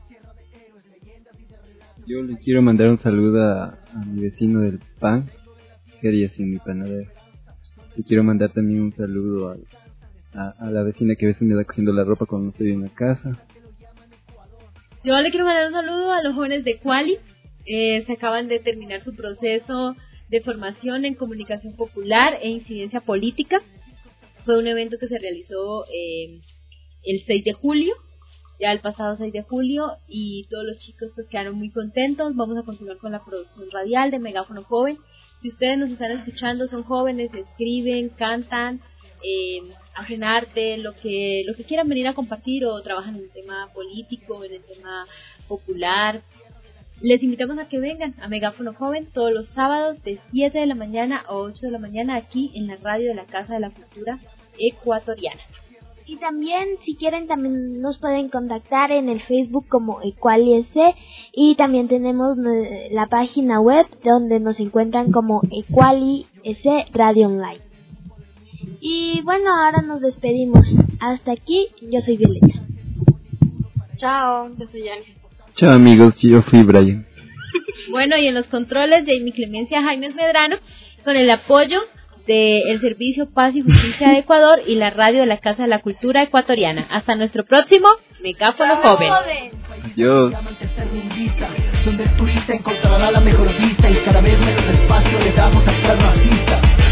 [SPEAKER 5] Yo le quiero mandar un saludo a, a mi vecino del pan, que haría sin mi panadero. Y quiero mandar también un saludo a, a, a la vecina que a veces me da cogiendo la ropa cuando no estoy en la casa.
[SPEAKER 6] Yo le quiero mandar un saludo a los jóvenes de Quali. Eh, se acaban de terminar su proceso de formación en comunicación popular e incidencia política. Fue un evento que se realizó eh, el seis de julio, ya el pasado seis de julio, y todos los chicos pues quedaron muy contentos. Vamos a continuar con la producción radial de Megáfono Joven. Si ustedes nos están escuchando, son jóvenes, escriben, cantan, eh, hacen arte, lo que lo que quieran venir a compartir o trabajan en el tema político, en el tema popular, les invitamos a que vengan a Megáfono Joven todos los sábados de siete de la mañana a ocho de la mañana aquí en la radio de la Casa de la Cultura Ecuatoriana.
[SPEAKER 9] Y también, si quieren, también nos pueden contactar en el Facebook como Equali S, y también tenemos la página web donde nos encuentran como Equali S Radio Online. Y bueno, ahora nos despedimos. Hasta aquí, yo soy Violeta.
[SPEAKER 4] Chao, yo soy Yani.
[SPEAKER 5] Chao amigos, yo fui Brian.
[SPEAKER 6] Bueno, y en los controles de mi clemencia Jaime Medrano, con el apoyo del Servicio Paz y Justicia de Ecuador y la radio de la Casa de la Cultura Ecuatoriana. Hasta nuestro próximo Megáfono Joven.
[SPEAKER 5] Adiós.
[SPEAKER 8] Donde el turista encontrará la mejor vista y cada vez menos espacio le damos a estar racistas.